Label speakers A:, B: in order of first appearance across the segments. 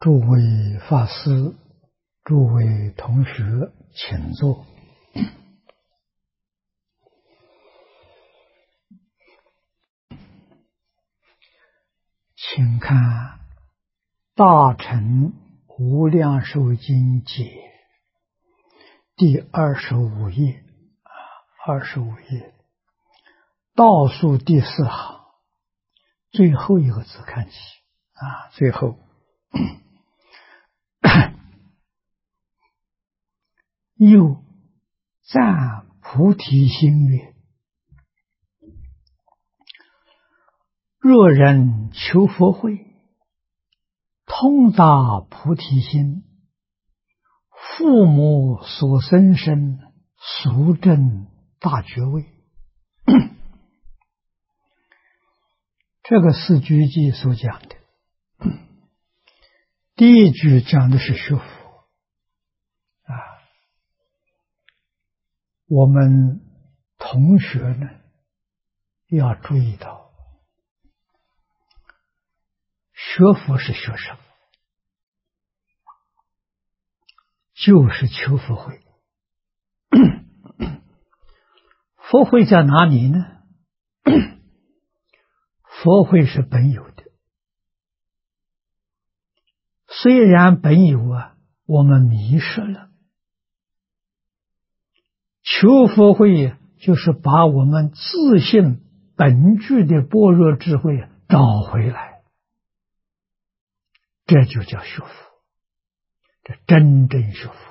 A: 诸位法师，诸位同学，请坐。请看《大乘无量寿经解》第25页，25页倒数第4行最后一个字看起最后又赞菩提心曰：若人求佛慧，通达菩提心，父母所生身，速证大觉位。这个四句偈所讲的，第一句讲的是学佛我们同学呢要注意到，学佛是学什么？就是求佛慧。佛慧在哪里呢？佛慧是本有的，虽然本有我们迷失了，求佛慧就是把我们自性本具的般若智慧找回来，这就叫学佛，这真正学佛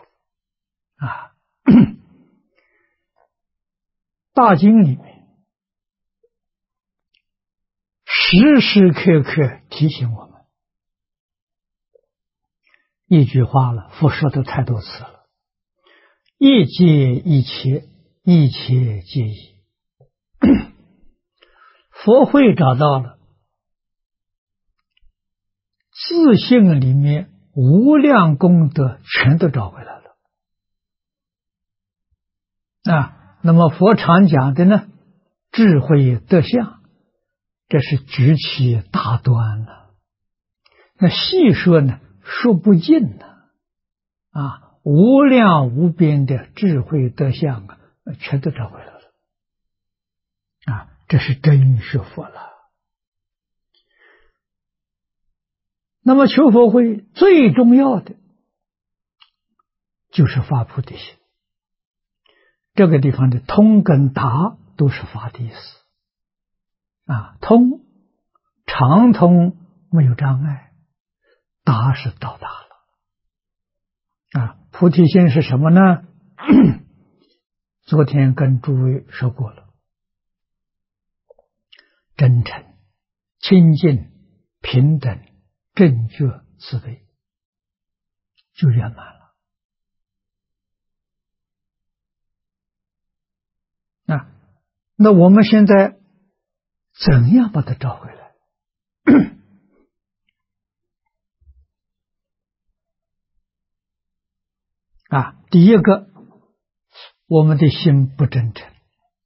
A: 大经里面时时刻刻提醒我们一句话了，佛说的太多次了，一切一切，一切皆一。佛慧找到了，自性里面无量功德全都找回来了那么佛常讲的呢，智慧德相，这是举起大端了。那细说呢，说不尽无量无边的智慧德相全都找回来了这是真学佛了。那么求佛慧最重要的就是发菩提心，这个地方的通跟达都是发的意思通常通没有障碍，达是到达了菩提心是什么呢？昨天跟诸位说过了，真诚、清净、平等、正觉、慈悲，就圆满了那我们现在怎样把它找回来？第一个，我们的心不真诚。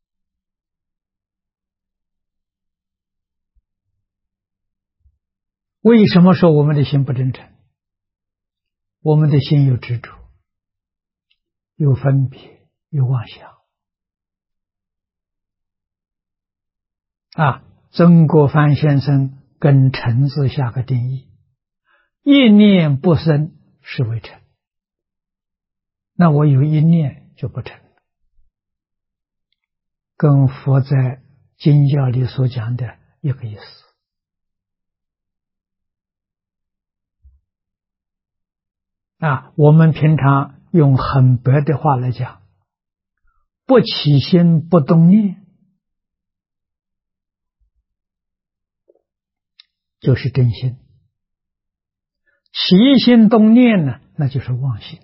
A: 为什么说我们的心不真诚？我们的心有执着，有分别，有妄想曾国藩先生跟诚字下个定义，一念不生是为诚。那我有一念就不成，跟佛在经教里所讲的一个意思我们平常用很白的话来讲，不起心不动念就是真心，起心动念呢，那就是妄心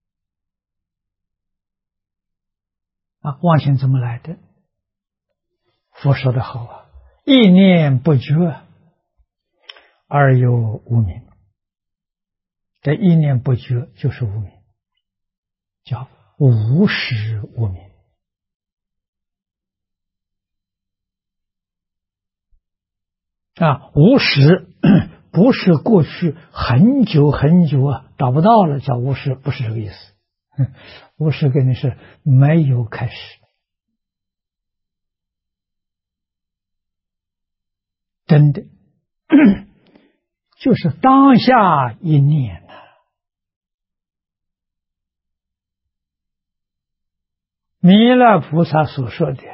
A: 妄心怎么来的？佛说得好一念不觉而有无明，这一念不觉就是无明，叫无始无明无始不是过去很久很久找不到了叫无始，不是这个意思。无始跟你是没有开始，真的就是当下一念弥勒菩萨所说的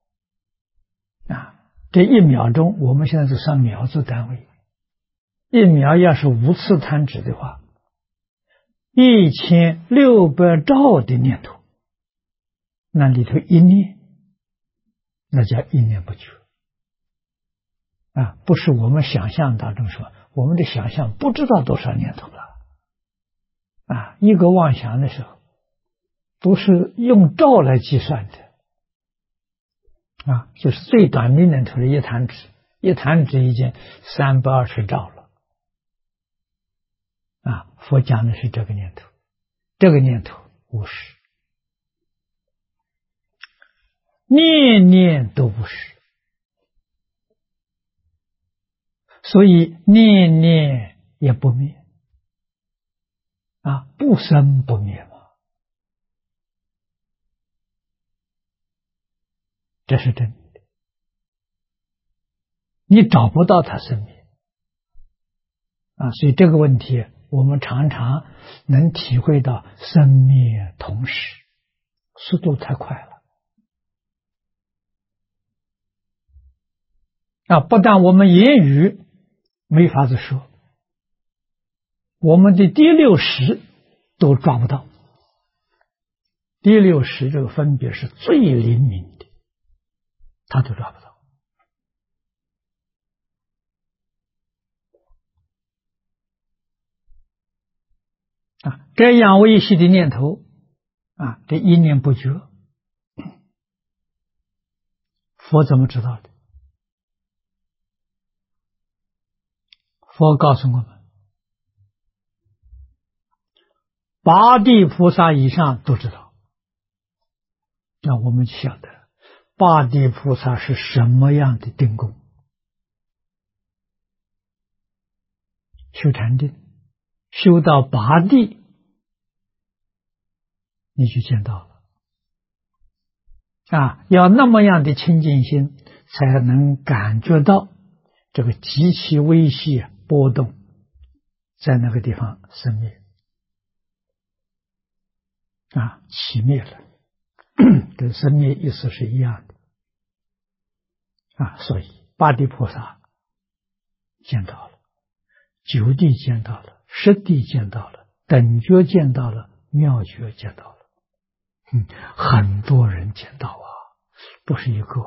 A: 这一秒钟，我们现在是算秒做单位，一秒要是无次弹指的话，1600兆的念头，那里头一念，那叫一念不绝不是我们想象当中说，我们的想象不知道多少念头了一个妄想的时候，不是用兆来计算的就是最短的念头的一弹指，一弹指已经320兆了佛讲的是这个念头，这个念头无始，念念都不是，所以念念也不灭不生不灭嘛，这是真的，你找不到它生灭所以这个问题我们常常能体会到生灭同时，速度太快了不但我们言语没法子说，我们的第六识都抓不到，第六识这个分别是最灵敏的，他都抓不到这样微细的念头这一念不绝，佛怎么知道的？佛告诉我们，八地菩萨以上都知道。那我们晓得八地菩萨是什么样的定功，修禅定，修到八地你就见到了要那么样的清净心才能感觉到这个极其微细波动在那个地方生灭起灭了跟生灭意思是一样的所以八地菩萨见到了，九地见到了，十地见到了，等觉见到了，妙觉见到了很多人见到不是一个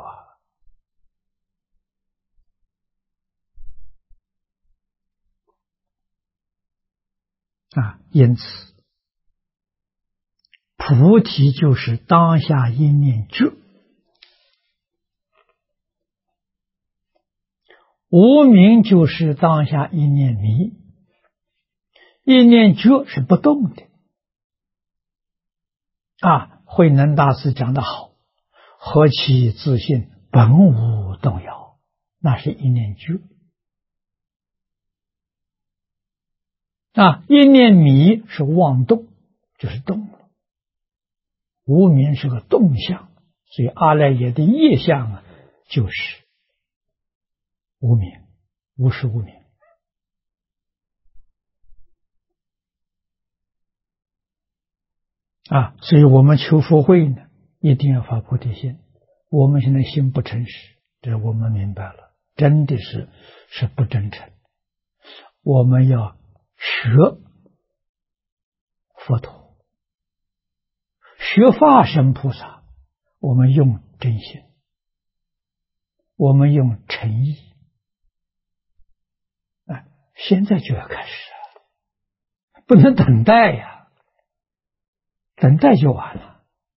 A: 因此菩提就是当下一念觉，无明就是当下一念迷，一念觉是不动的慧能大师讲得好，何其自信本无动摇，那是一念觉一念迷是妄动，就是动了，无明是个动相，所以阿赖耶的业相就是无明，无是无明所以我们求佛慧呢，一定要发菩提心。我们现在心不诚实，这我们明白了，真的是不真诚。我们要学佛陀，学法身菩萨，我们用真心，我们用诚意现在就要开始不能等待等待就完了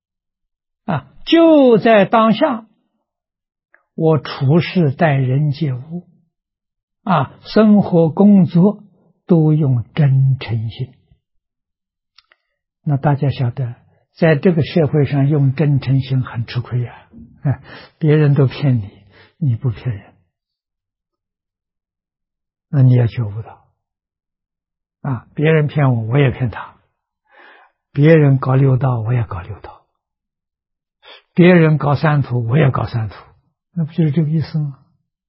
A: 就在当下，我处事待人接物生活工作都用真诚心。那大家晓得，在这个社会上用真诚心很吃亏别人都骗你，你不骗人那你也觉悟到啊，别人骗我，我也骗他；别人搞六道，我也搞六道；别人搞三途，我也搞三途，那不就是这个意思吗？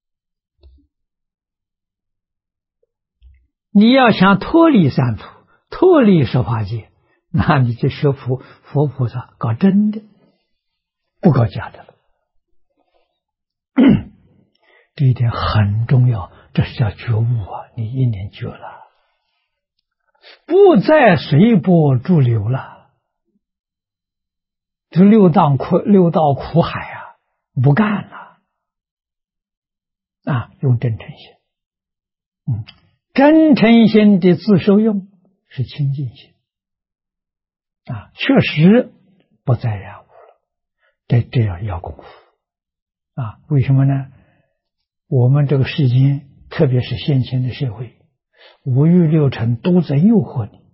A: 你要想脱离三途，脱离十法界，那你就学佛菩萨，搞真的，不搞假的了。这一点很重要，这是叫觉悟啊！你一念觉了，不再随波逐流了，这六道苦海啊，不干了啊！用真诚心，真诚心的自受用是清净心啊，确实不再染污了。这样要功夫啊！为什么呢？我们这个世间，特别是现前的社会，五欲六尘都在诱惑你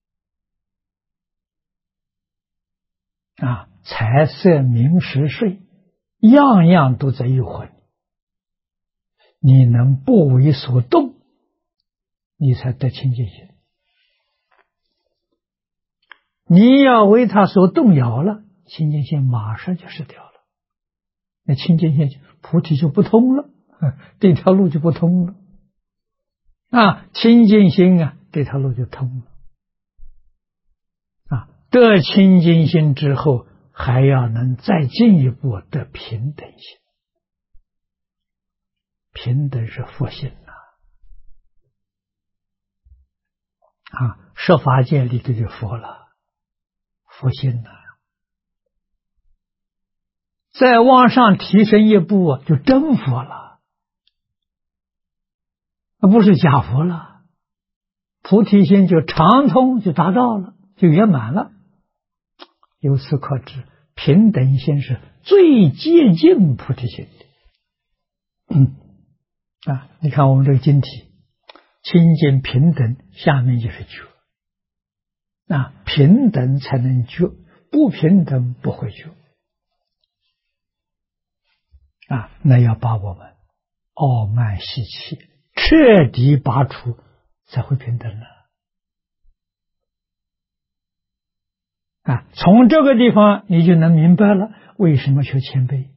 A: 啊，财色名食睡，样样都在诱惑你。你能不为所动，你才得清净心。你要为他所动摇了，清净心马上就失掉了。那清净心菩提就不通了，这条路就不通了啊！清净心啊，这条路就通了啊！得清净心之后，还要能再进一步得平等心。平等是佛性啊！十法界里头就佛了，佛性了。再往上提升一步，就真佛了，不是假佛了。菩提心就畅通，就达到了，就圆满了。由此可知，平等心是最接近菩提心的。你看我们这个经体，清净平等，下面就是觉。平等才能觉，不平等不会觉。那要把我们傲慢习气彻底拔除，才会平等了。从这个地方你就能明白了，为什么学谦卑？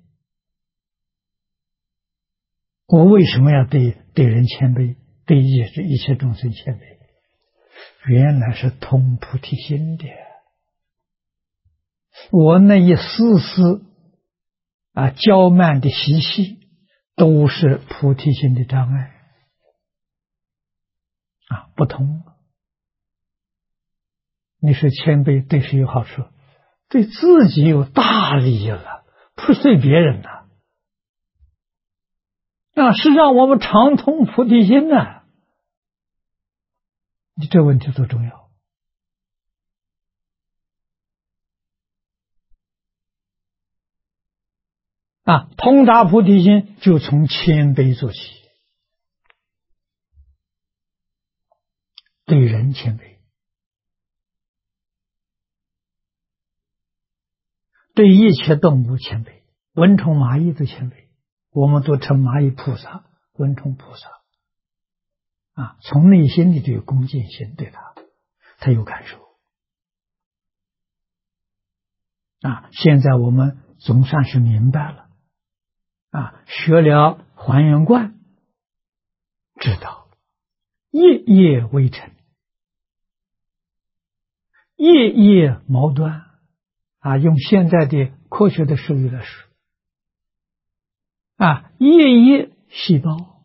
A: 我为什么要对人谦卑，对一切众生谦卑？原来是通菩提心的。我那一丝丝骄慢的习气，都是菩提心的障碍不通。你说谦卑对谁有好处？对自己有大利益了，不是对别人的。是让我们常通菩提心呢。你这问题多重要通达菩提心就从谦卑做起，对人谦卑，对一切动物谦卑，蚊虫蚂蚁都谦卑，我们都称蚂蚁菩萨，蚊虫菩萨从内心里就有恭敬心，对他有感受现在我们总算是明白了学了还原观，知道夜夜为尘，夜夜毛端用现在的科学的术语来说夜夜细胞，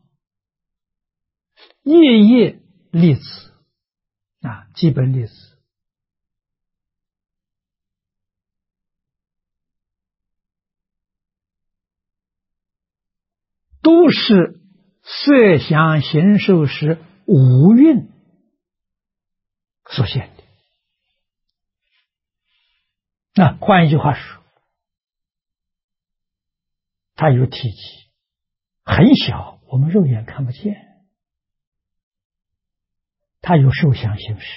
A: 夜夜粒子基本粒子都是色想行识时五蕴所现的。换一句话说，它有体积很小，我们肉眼看不见，它有受想行识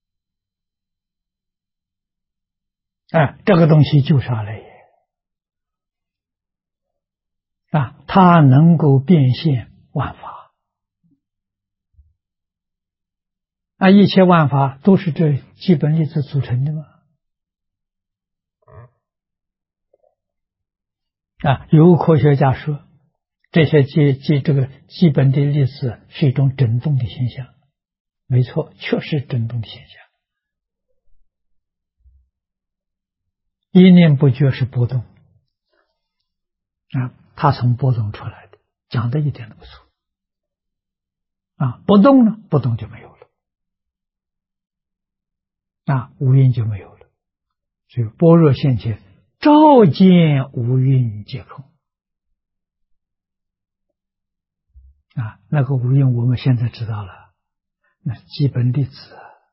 A: 这个东西就是阿赖耶它能够变现万法一切万法都是这基本粒子组成的嘛有科学家说这些这个基本的粒子是一种振动的现象，没错，确实振动的现象，一念不觉是波动它从波动出来的，讲的一点都不错不动呢，不动就没有了无蕴就没有了，所以般若现前，照见五蕴皆空那个五蕴我们现在知道了，那基本粒子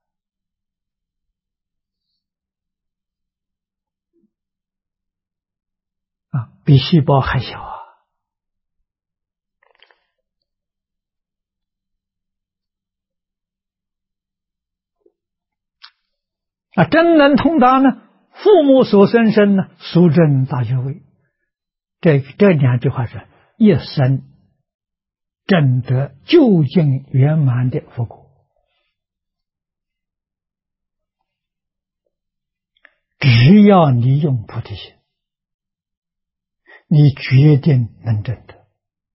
A: 比细胞还小真能通达呢，父母所生身呢，速证大觉位。这两句话是一生证得究竟圆满的佛果，只要你用菩提心，你决定能证得。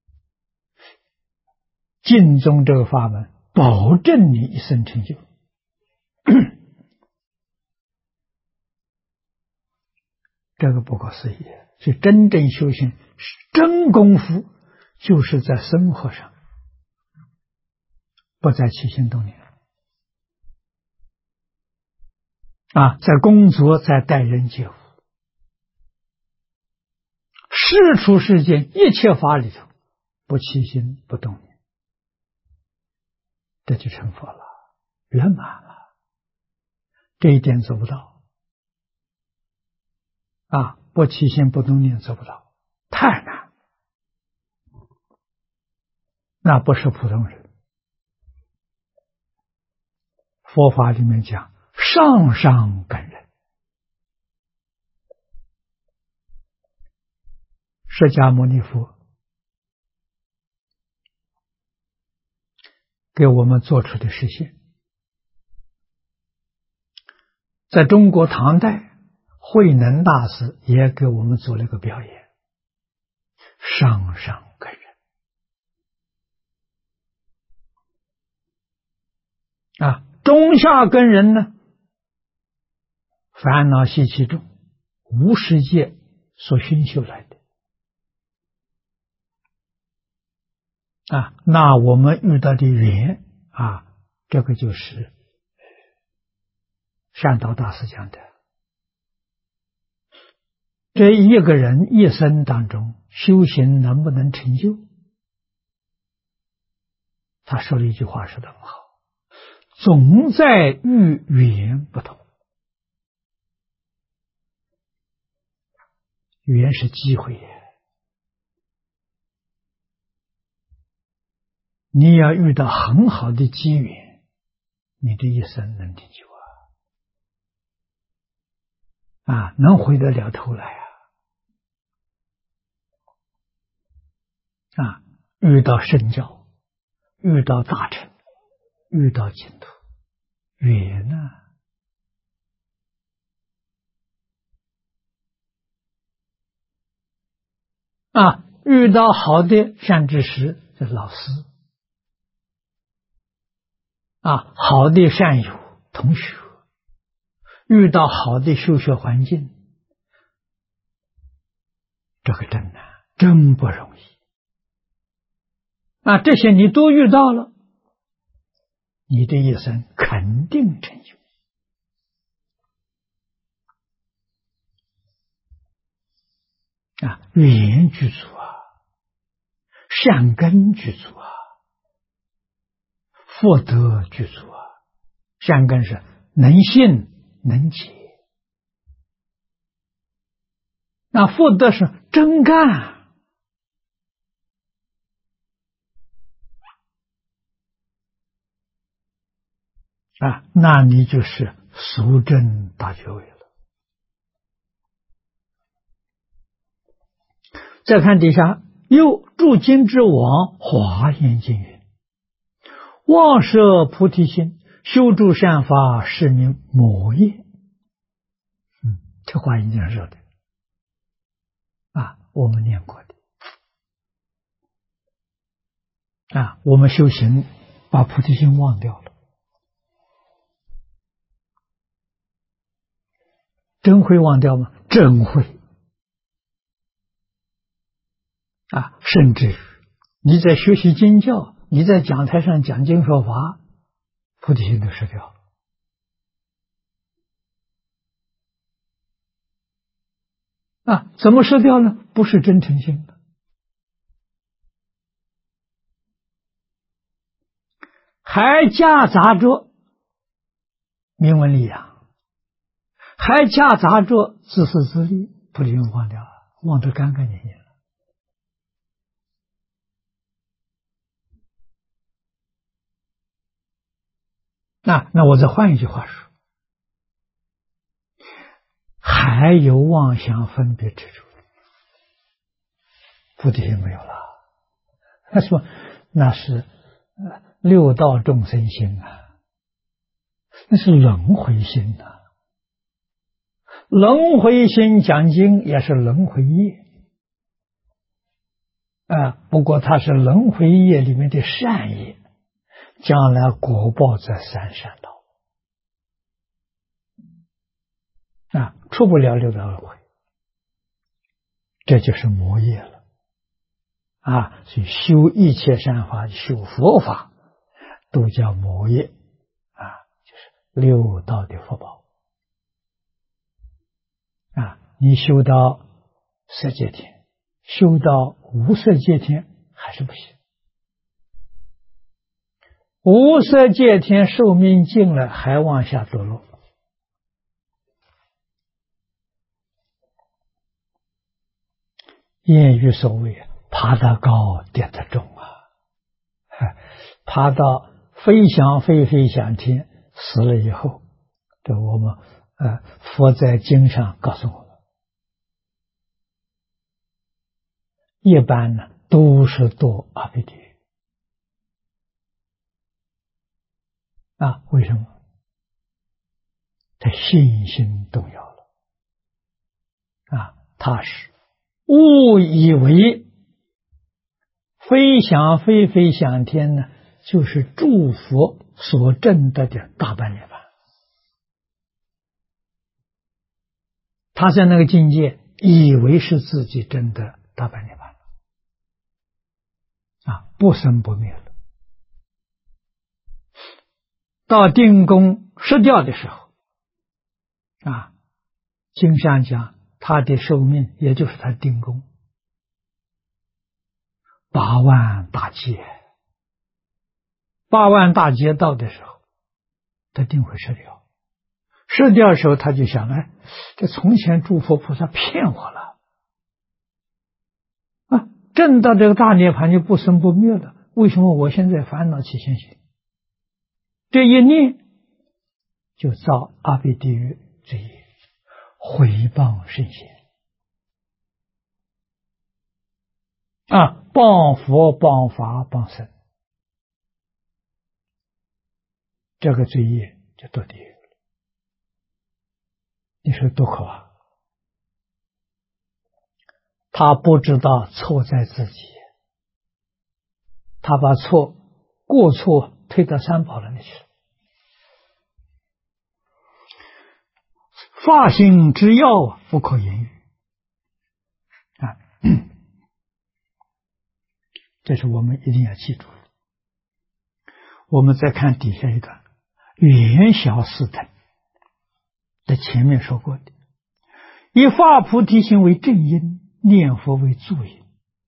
A: 净宗这个法门，保证你一生成就。这个不可思议，所以真正修行是真功夫，就是在生活上，不在起心动念在工作，在待人接物，事出世间一切法里头，不起心不动念，这就成佛了，圆满了。这一点做不到不起心不动念做不到，太难，那不是普通人。佛法里面讲上上根人，释迦牟尼佛给我们做出的实现，在中国唐代慧能大师也给我们做了一个表演，上上根人中下根人呢，烦恼习气重，无世界所熏修来的那我们遇到的缘这个就是善导大师讲的，这一个人一生当中修行能不能成就，他说了一句话说得很好，总在遇缘不同。缘是机会，你要遇到很好的机缘，你的一生能成就能回得了头来遇到圣教，遇到大乘，遇到净土，缘遇到好的善知识，这老师好的善友同学，遇到好的修学环境，这个真难，真不容易这些你都遇到了，你的一生肯定成就缘具足善根具足福德具足善根是能信能解，那福德是真干那你就是速证大觉位了。再看底下又诸经之王华严经云：妄摄菩提心，修诸善法，是名魔业。这华严经上说的我们念过的我们修行把菩提心忘掉了，真会忘掉吗？真会甚至于你在学习经教，你在讲台上讲经说法，菩提心都失掉了怎么失掉呢？不是真诚心的，还夹杂着名闻利养，还夹杂着自私自利，菩提心忘掉了，忘得干干净净了。那我再换一句话说，还有妄想分别执着，菩提心没有了。他说那是六道众生心那是轮回心轮回心讲经也是轮回业不过它是轮回业里面的善业，将来果报在三善道出不了六道轮回，这就是魔业了所以修一切善法，修佛法都叫魔业就是六道的福报你修到色界天，修到无色界天还是不行，无色界天寿命尽了还往下堕落。谚语所谓爬得高跌得重爬到飞翔天，死了以后，这我们佛在经上告诉我们，一般呢都是堕阿鼻地狱为什么？他信心动摇了他是误以为飞翔天呢，就是诸佛所证得的大般涅槃。他在那个境界以为是自己证得大般涅槃不生不灭了。到定功失掉的时候经上讲他的寿命也就是他定功8万大劫，8万大劫到的时候他定会失掉，失掉的时候他就想这从前诸佛菩萨骗我了证到这个大涅槃就不生不灭了，为什么我现在烦恼起现行？这一念就造阿鼻地狱之业，毁谤圣贤谤佛谤法谤僧，这个罪业就堕地狱了。你说多可怕！他不知道错在自己，他把过错推到三宝那里去了。发心之要不可言喻这是我们一定要记住的。我们再看底下一段，圆小四等在前面说过的，以发菩提心为正因，念佛为助因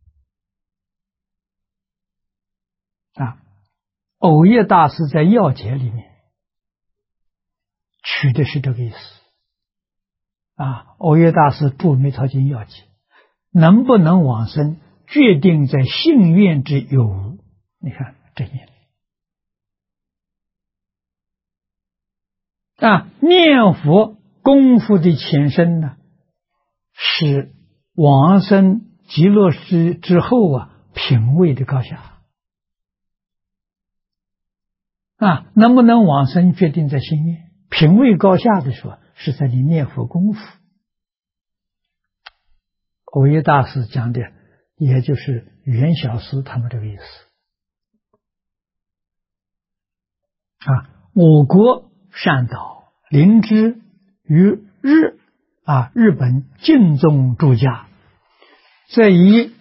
A: 藕叶大师在要解里面取的是这个意思藕叶大师注密曹经要解，能不能往生决定在信愿之有无。你看正因念佛功夫的前身呢，是往生极乐之后啊，品位的高下啊，能不能往生决定在心念。品位高下的时候，是在你念佛功夫。蕅益大师讲的，也就是袁小师他们这个意思啊。我国善导灵芝于日本净宗著家，则以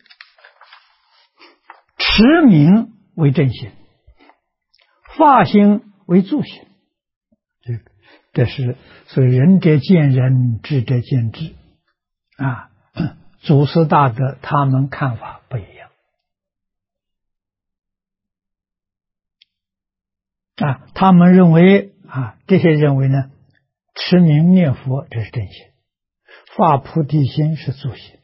A: 持名为正心，发心为助心。这是所以仁者见仁，智者见智啊。祖师大德他们看法不一样啊，他们认为啊，这些认为呢，持名念佛这是正心，发菩提心是助心，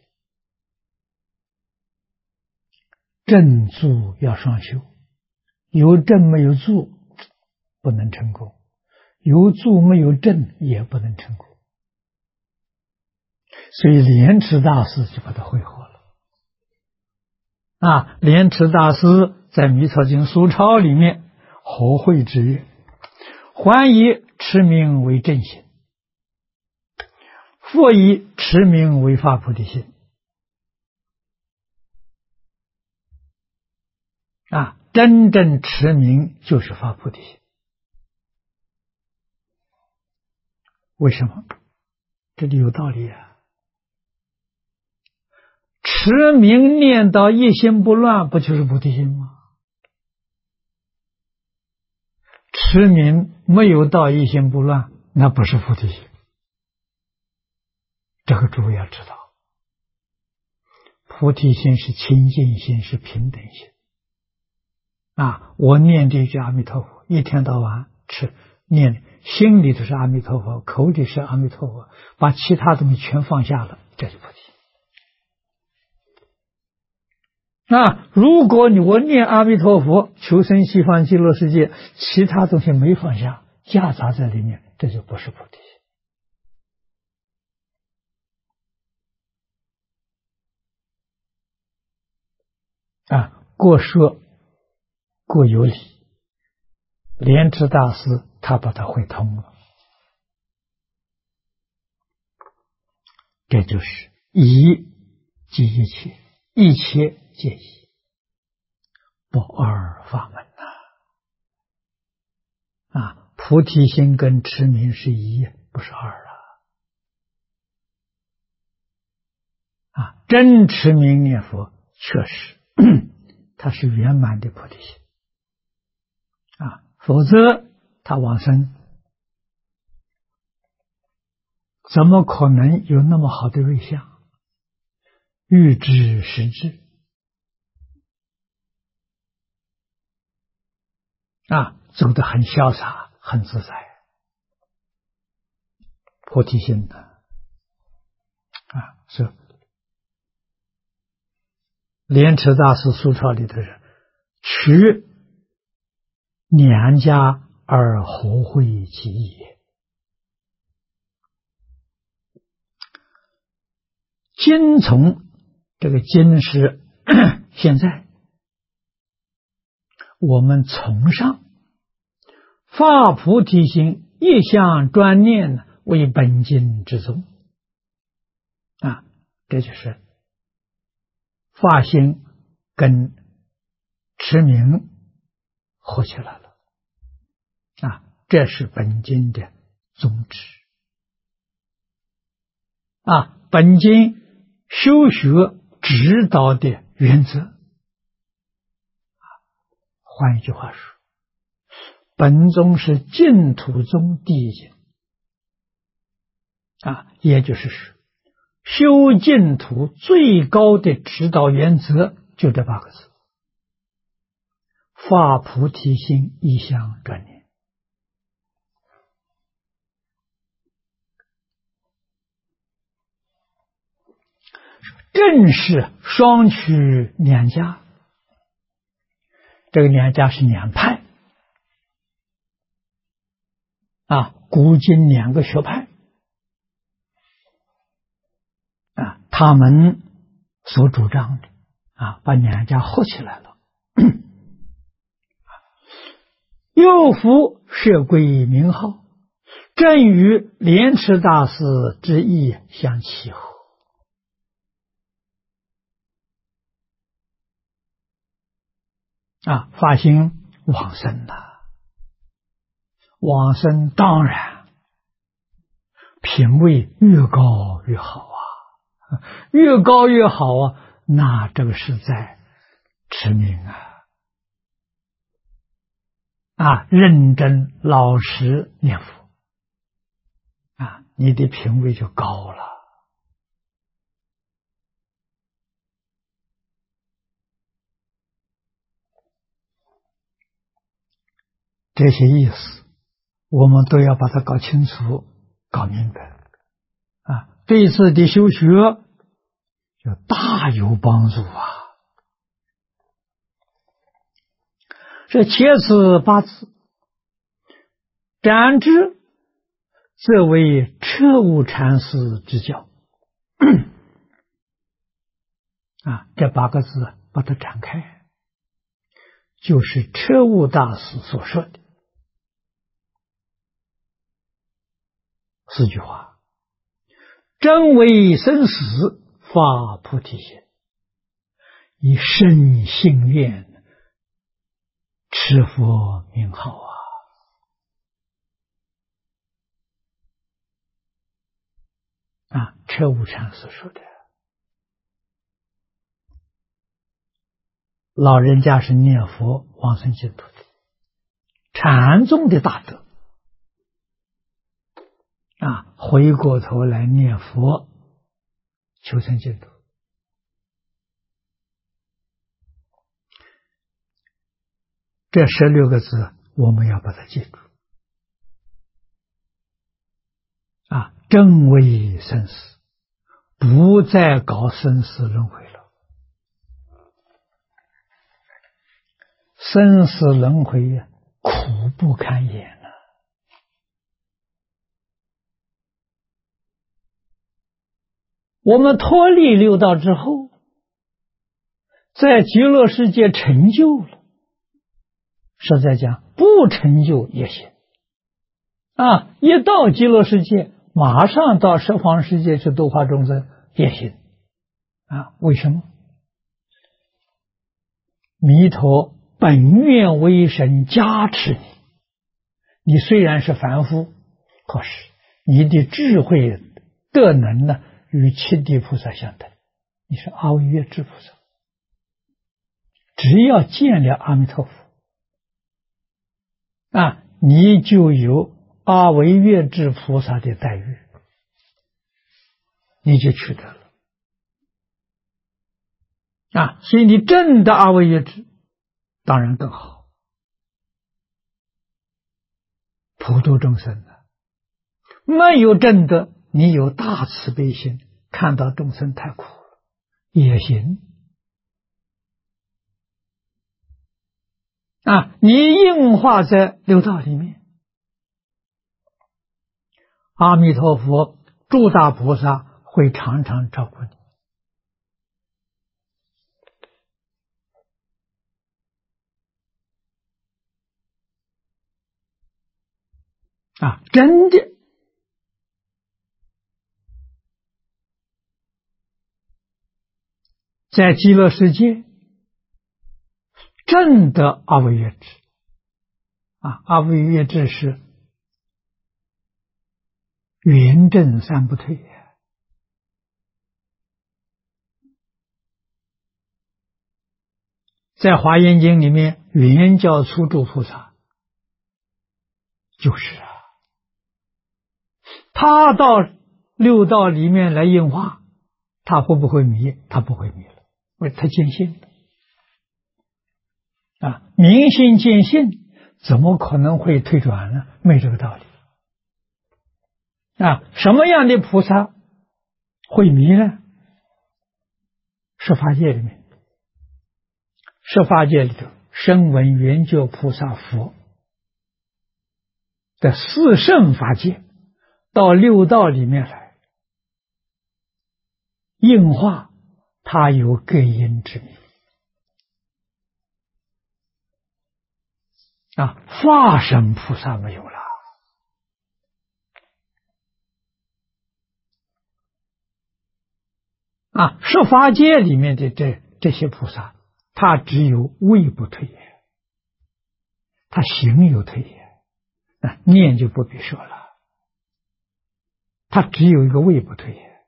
A: 正助要双修，有正没有助不能成功，有助没有正也不能成功。所以莲池大师就把它会合了啊！莲池大师在《弥陀经疏钞》里面合会之曰：还以持名为正心，复以持名为发菩提心啊！真正持名就是发菩提心。为什么？这里有道理啊！持名念到一心不乱，不就是菩提心吗？持名没有到一心不乱，那不是菩提心。这个诸位要知道，菩提心是清净心，是平等心啊！我念这句阿弥陀佛，一天到晚念，心里头是阿弥陀佛，口里是阿弥陀佛，把其他东西全放下了，这是菩提心。如果我念阿弥陀佛，求生西方极乐世界，其他东西没放下，夹杂在里面，这就不是菩提心各说各有理。莲池大师他把它会通了，这就是一即一切，一切皆一，不二法门菩提心跟持名是一，不是二真持名念佛确实它是圆满的菩提心否则他往生怎么可能有那么好的瑞相？欲知实质走得很潇洒，很自在。菩提心的是莲池大师疏钞里的人，取娘家而合会其意也。今从这个今是现在我们崇尚发菩提心，一向专念为本经之宗这就是发心跟持名合起来了这是本经的宗旨本经修学指导的原则。换一句话说，本宗是净土宗第一经也就是说，修净土最高的指导原则就这8个字：发菩提心，一向专念。正是双取两家，这个两家是两派古今2个学派他们所主张的把两家合起来了。右辅设归名号，正与莲池大师之意相契合。发心往生了，往生当然品位越高越好越高越好那这个是在持名认真老实念佛你的品位就高了。这些意思我们都要把它搞清楚搞明白对自己的修学就大有帮助这切此八字展之，则为彻悟禅师之教这8个字把它展开，就是彻悟大师所说的4句话：真为生死，发菩提心，以身信愿持佛名号彻悟禅师说的。老人家是念佛往生净土的禅宗的大德回过头来念佛求生净土。这16个字我们要把它记住真为生死，不再搞生死轮回了。生死轮回苦不堪言我们脱离六道之后，在极乐世界成就了，实在讲不成就也行一到极乐世界马上到十方世界去度化众生也行为什么？弥陀本愿威神加持你虽然是凡夫，可是你的智慧德能呢与七地菩萨相等，你是阿惟越致菩萨，只要见了阿弥陀佛你就有阿惟越致菩萨的待遇，你就取得了所以你证得阿惟越致当然更好，普度众生没有证得，你有大慈悲心，看到众生太苦了也行你应化在六道里面，阿弥陀佛诸大菩萨会常常照顾你真的在极乐世界证得阿惟越致阿惟越致是圆证三不退在华严经里面圆教初住菩萨就是他到六道里面来应化，他会不会迷？他不会迷了，因为他见性明心见性怎么可能会退转呢？没这个道理什么样的菩萨会迷呢？十法界里面，十法界里头声闻缘觉菩萨佛的四圣法界到六道里面来应化， 他有各因之名化身菩萨没有了十法界里面的这些菩萨，他只有位不退也，他行有退也，念就不必说了，他只有一个位不退也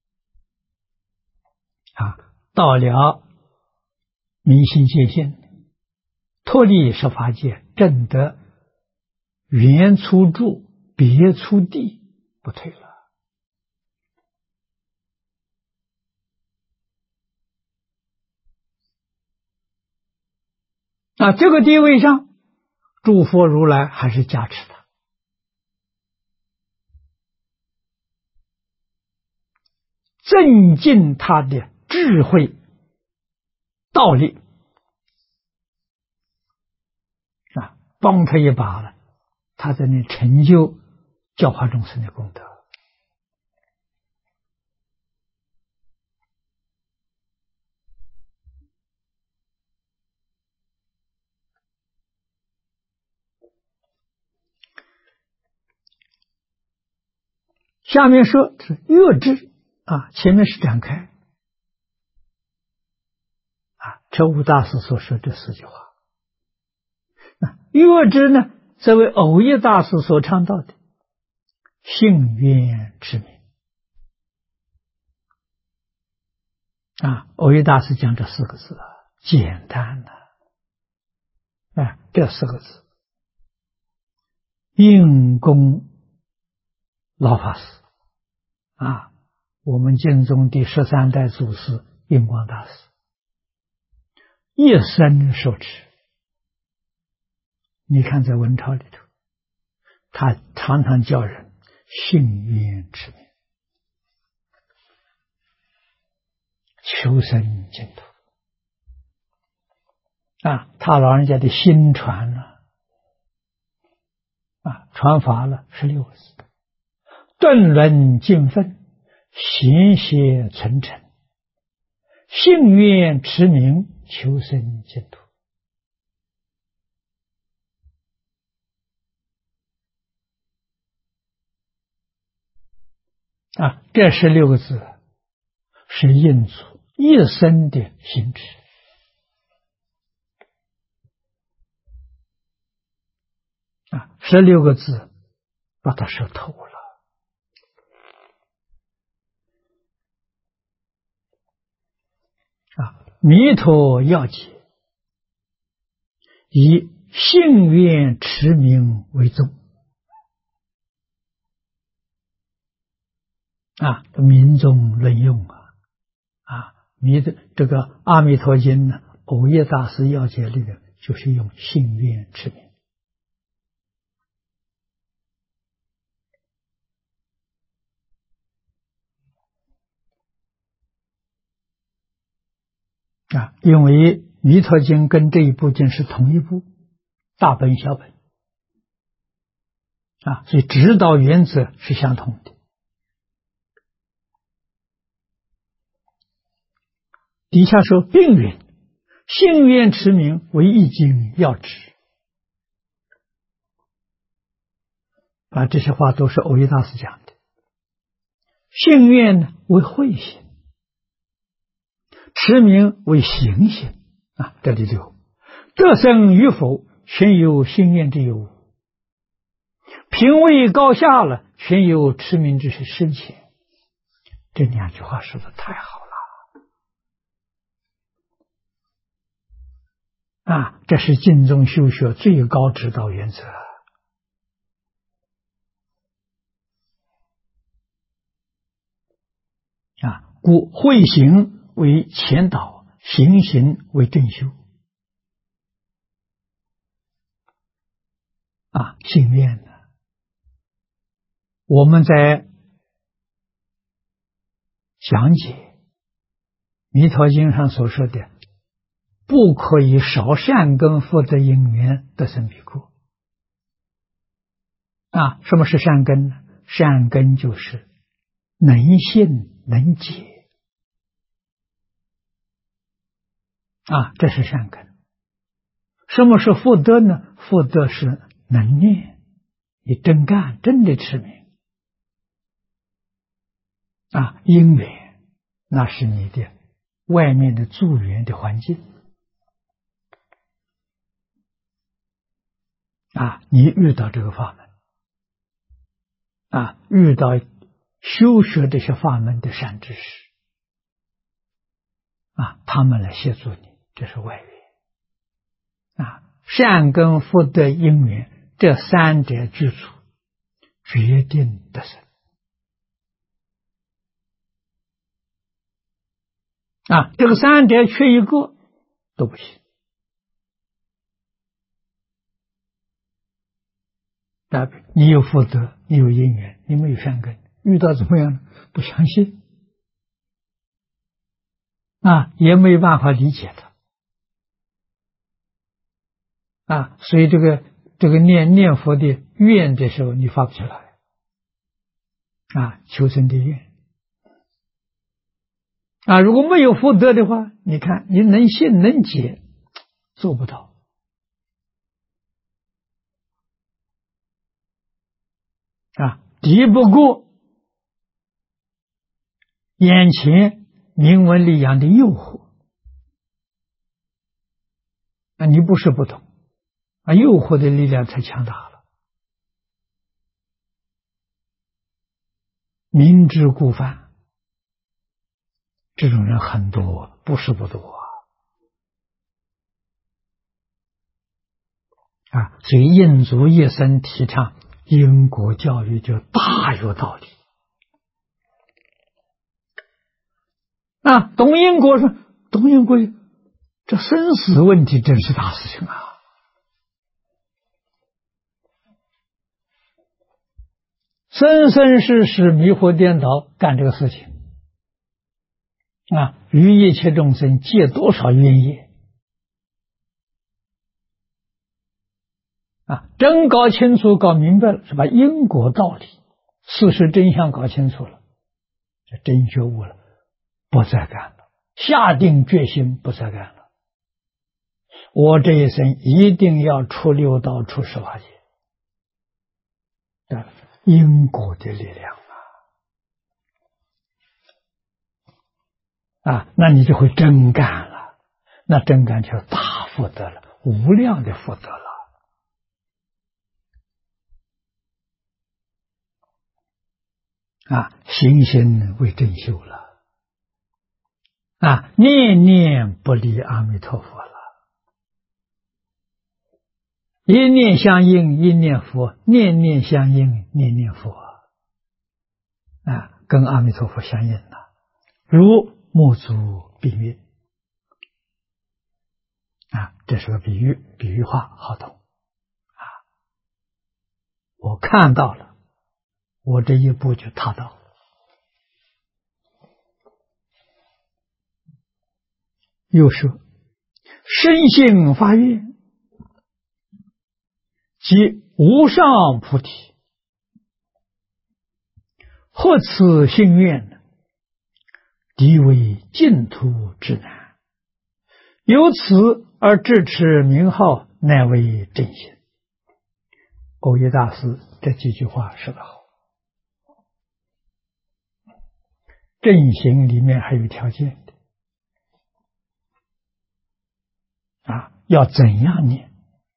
A: 到了明心见性，脱离十法界，证得圆粗住别粗地，不退了这个地位上，诸佛如来还是加持他，增进他的智慧道力帮他一把了，他在那成就教化众生的功德。下面说是乐知前面是展开彻悟大师所说这四句话。乐知呢，则为藕益大师所倡导的信愿持名藕益大师讲这四个字简单这四个字应供老法师我们净宗第13代祖师印光大师一生受持。你看在文钞里头，他常常叫人信愿持名，求生净土他老人家的心传传法了16个字：顿轮尽分，贤邪存诚，信愿持名，求生净土这16个字是印祖一生的心智16个字把它说透了弥陀要解以信愿持名为宗民众论用这个阿弥陀经呢，藕益大师要解里面就是用信愿持名因为弥陀经跟这一部经是同一部，大本小本所以指导原则是相同的。底下说并云信愿持名为易经要旨这些话都是藕益大师讲的。信愿呢为慧心，持名为行心这里头得生与否全由信愿之有，品位高下了全由持名之深浅。这2句话说的太好了这是净宗修学最高指导原则故慧行为前导，行行为正修信愿呢，我们在讲解弥陀经上所说的不可以少善根福德因缘得生彼国什么是善根呢？善根就是能信能解这是善根。什么是福德呢？福德是能念，你真干，真的持名。因缘那是你的外面的助缘的环境。你遇到这个法门，遇到修学这些法门的善知识，他们来协助你，这是外缘。善根福德因缘这三者具足，决定得生。这个三者缺一个都不行。你有福德，你有因缘，你没有善根，遇到怎么样呢？不相信，也没有办法理解它。所以这个念佛的愿的时候，你发不出来。求生的愿。如果没有福德的话，你看你能信能解，做不到。敌不过眼前名闻利养的诱惑。你不是不懂，诱惑的力量太强大了。明知故犯，这种人很多，不是不多所以印祖一生提倡因果教育，就大有道理。懂因果，说懂因果，这生死问题真是大事情生生世世迷惑颠倒干这个事情与一切众生结多少冤业真搞清楚搞明白了，是把因果道理事实真相搞清楚了，就真觉悟了，不再干了，下定决心不再干了。我这一生一定要出六道出18界，因果的力量那你就会真干了，那真干就是大福德了，无量的福德了。行行为正修了，念念不离阿弥陀佛了，一念相应一念佛，念念相应念念佛跟阿弥陀佛相应了，如木足比喻这是个比喻，比喻话好懂我看到了，我这一步就踏到。又说深信发愿，即无上菩提，何此心愿呢？敌为净土之难，由此而智持名号，乃为正行。蕅益大师这几句话说得好。正行里面还有条件的要怎样念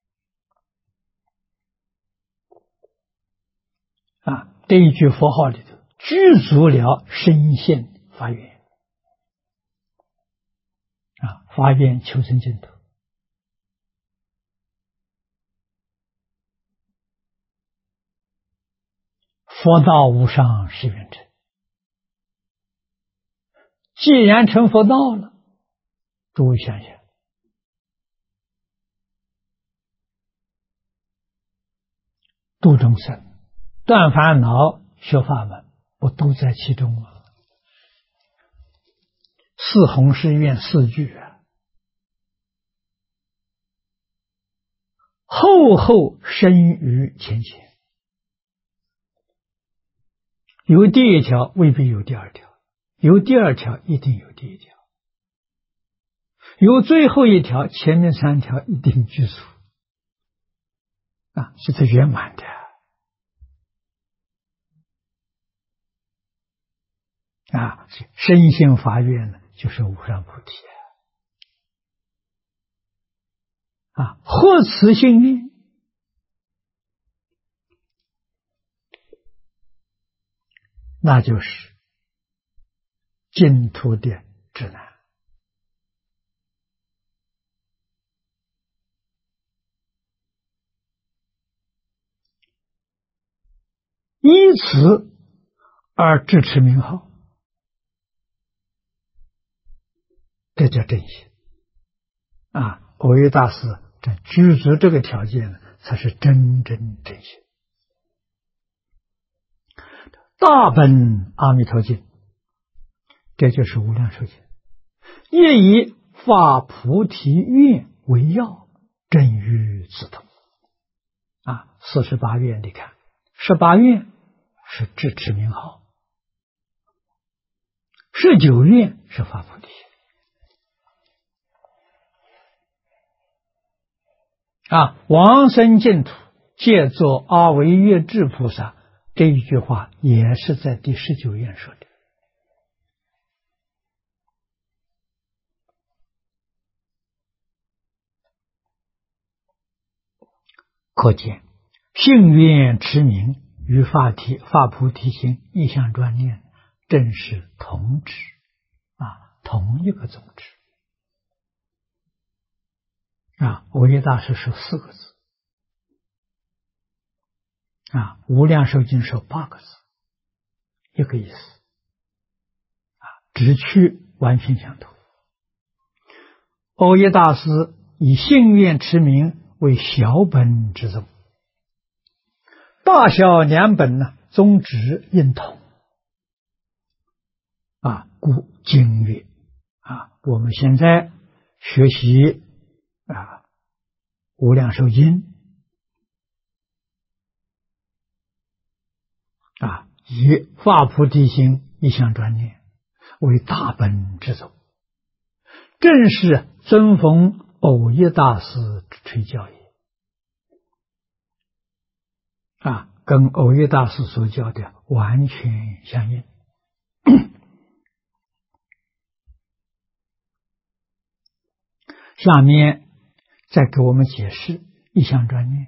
A: 这一句佛号里头具足了深信发愿发愿求生净土。佛道无上誓愿成，既然成佛道了，诸位想想，度众生、断烦恼、学法门，不都在其中吗？四弘誓愿4句厚厚深于浅浅，有第一条未必有第二条，有第二条一定有第一条。 有最后一条，前面3条一定具足是它圆满的身心发愿呢，就是无上菩提获此性愿，那就是净土的指南。依此而支持名号，这叫正心蕅益大师具足这个条件呢，才是真正正心。大本阿弥陀经，这就是无量寿经，业以发菩提愿为要，正于此通48愿，你看18愿是支持名号，19愿是发菩提往生净土，借作阿惟越致菩萨，这一句话也是在第19愿说的。可见信愿持名与发菩提心意向专念正是同旨同一个宗旨蕅益大师说4个字无量寿经说8个字，一个意思旨趣完全相同。蕅益大师以信愿持名为小本之宗，大小2本呢宗旨应同故经曰我们现在学习无量寿经以发菩提心意向专念为大本之宗，正是尊奉蕅益大师之垂教也跟蕅益大师所教的完全相应。下面再给我们解释意向专念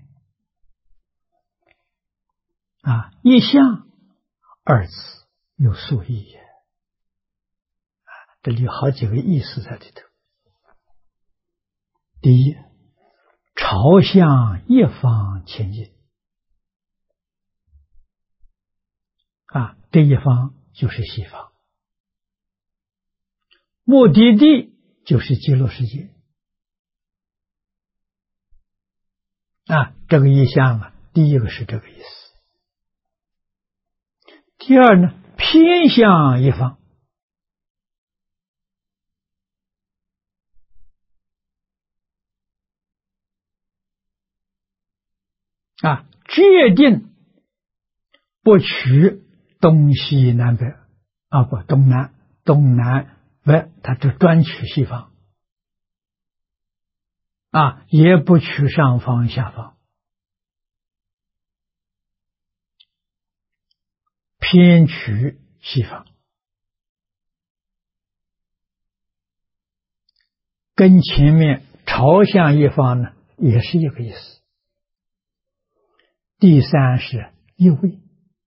A: 意向2字有数义也这里有好几个意思在里头。第一，朝向一方前进这一方就是西方，目的地就是极乐世界这个意向第一个是这个意思。第二呢，偏向一方决定不取东西南北不东南北，他就专取西方也不取上方下方，偏取西方，跟前面朝向一方呢也是一个意思。第三是一位，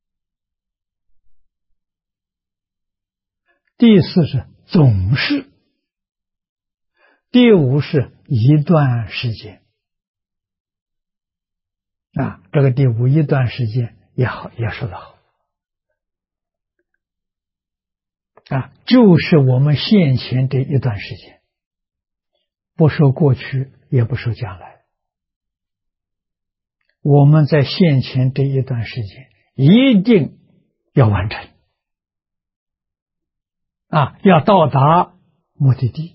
A: 第四是总是，第五是一段时间这个第五一段时间也好，也说得好就是我们现前这一段时间，不说过去也不说将来，我们在现前这一段时间一定要完成要到达目的地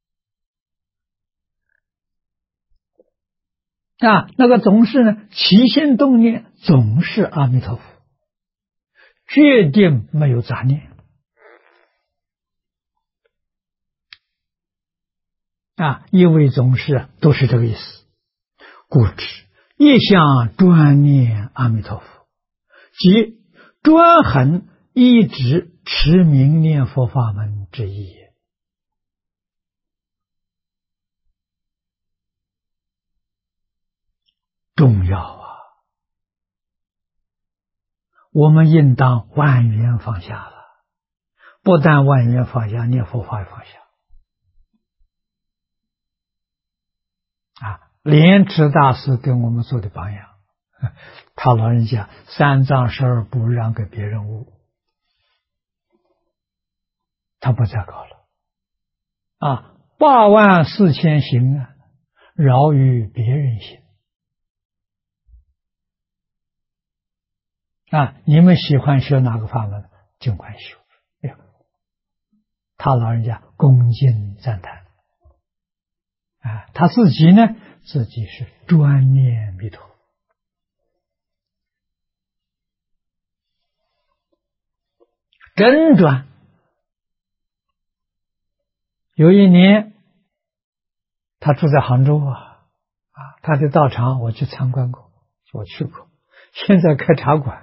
A: 那个总是呢，起心动念总是阿弥陀佛，决定没有杂念一味宗师都是这个意思。故知一向专念阿弥陀佛，即专恒一直持名念佛法门之意也。重要啊！我们应当万缘放下了，不但万缘放下，念佛法也放下。莲池大师给我们做的榜样，他老人家三藏12部让给别人悟，他不再搞了。84000行饶于别人行。你们喜欢学哪个法门，尽管修。他老人家恭敬赞叹。他自己呢，自己是专念弥陀。真专。有一年他住在杭州他的道场我去参观过，我去过，现在开茶馆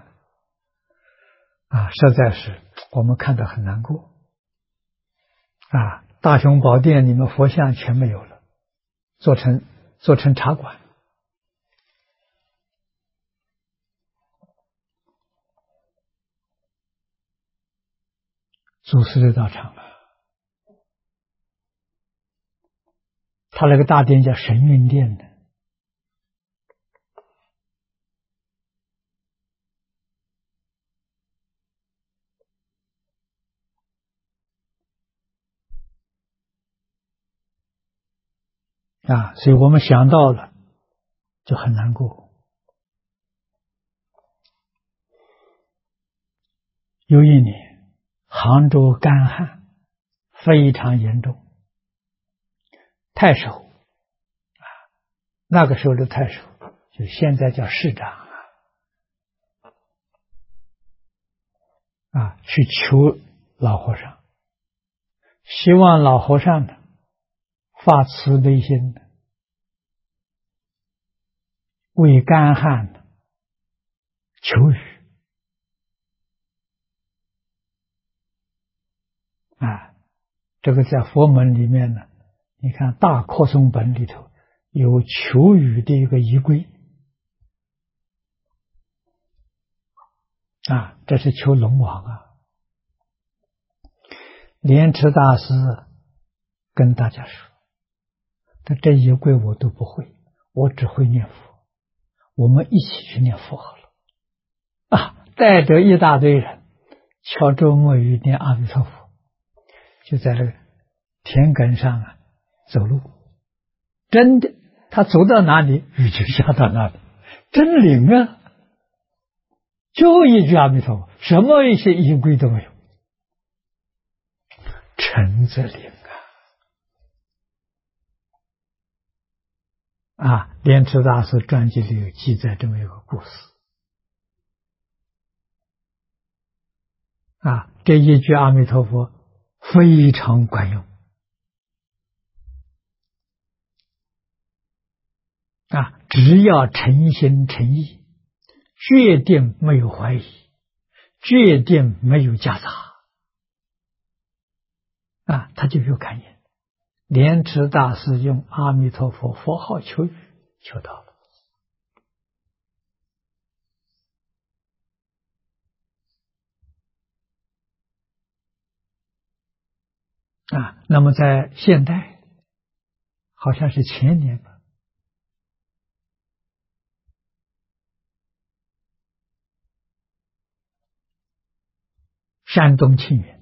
A: 实在是我们看得很难过大雄宝殿里面佛像全没有了，做成茶馆。祖师的道场他那个大殿叫神韵殿的。所以我们想到了就很难过。有一年杭州干旱非常严重，太守那个时候的太守就现在叫市长去求老和尚，希望老和尚呢发慈悲心，为干旱求雨这个在佛门里面呢，你看大扩宗本里头有求雨的一个仪规这是求龙王莲池大师跟大家说，但这仪规我都不会，我只会念佛，我们一起去念佛好了带着一大堆人敲钟摸鱼念阿弥陀佛，就在这个田埂上走路，真的他走到哪里雨就下到哪里，真灵就一句阿弥陀佛，什么一些仪规都没有，诚则灵莲池大师传记里有记载这么一个故事这一句阿弥陀佛非常管用只要诚心诚意，决定没有怀疑，决定没有夹杂他就有感应。莲池大师用阿弥陀佛佛号求雨，求到了那么在现代好像是前年吧，山东庆云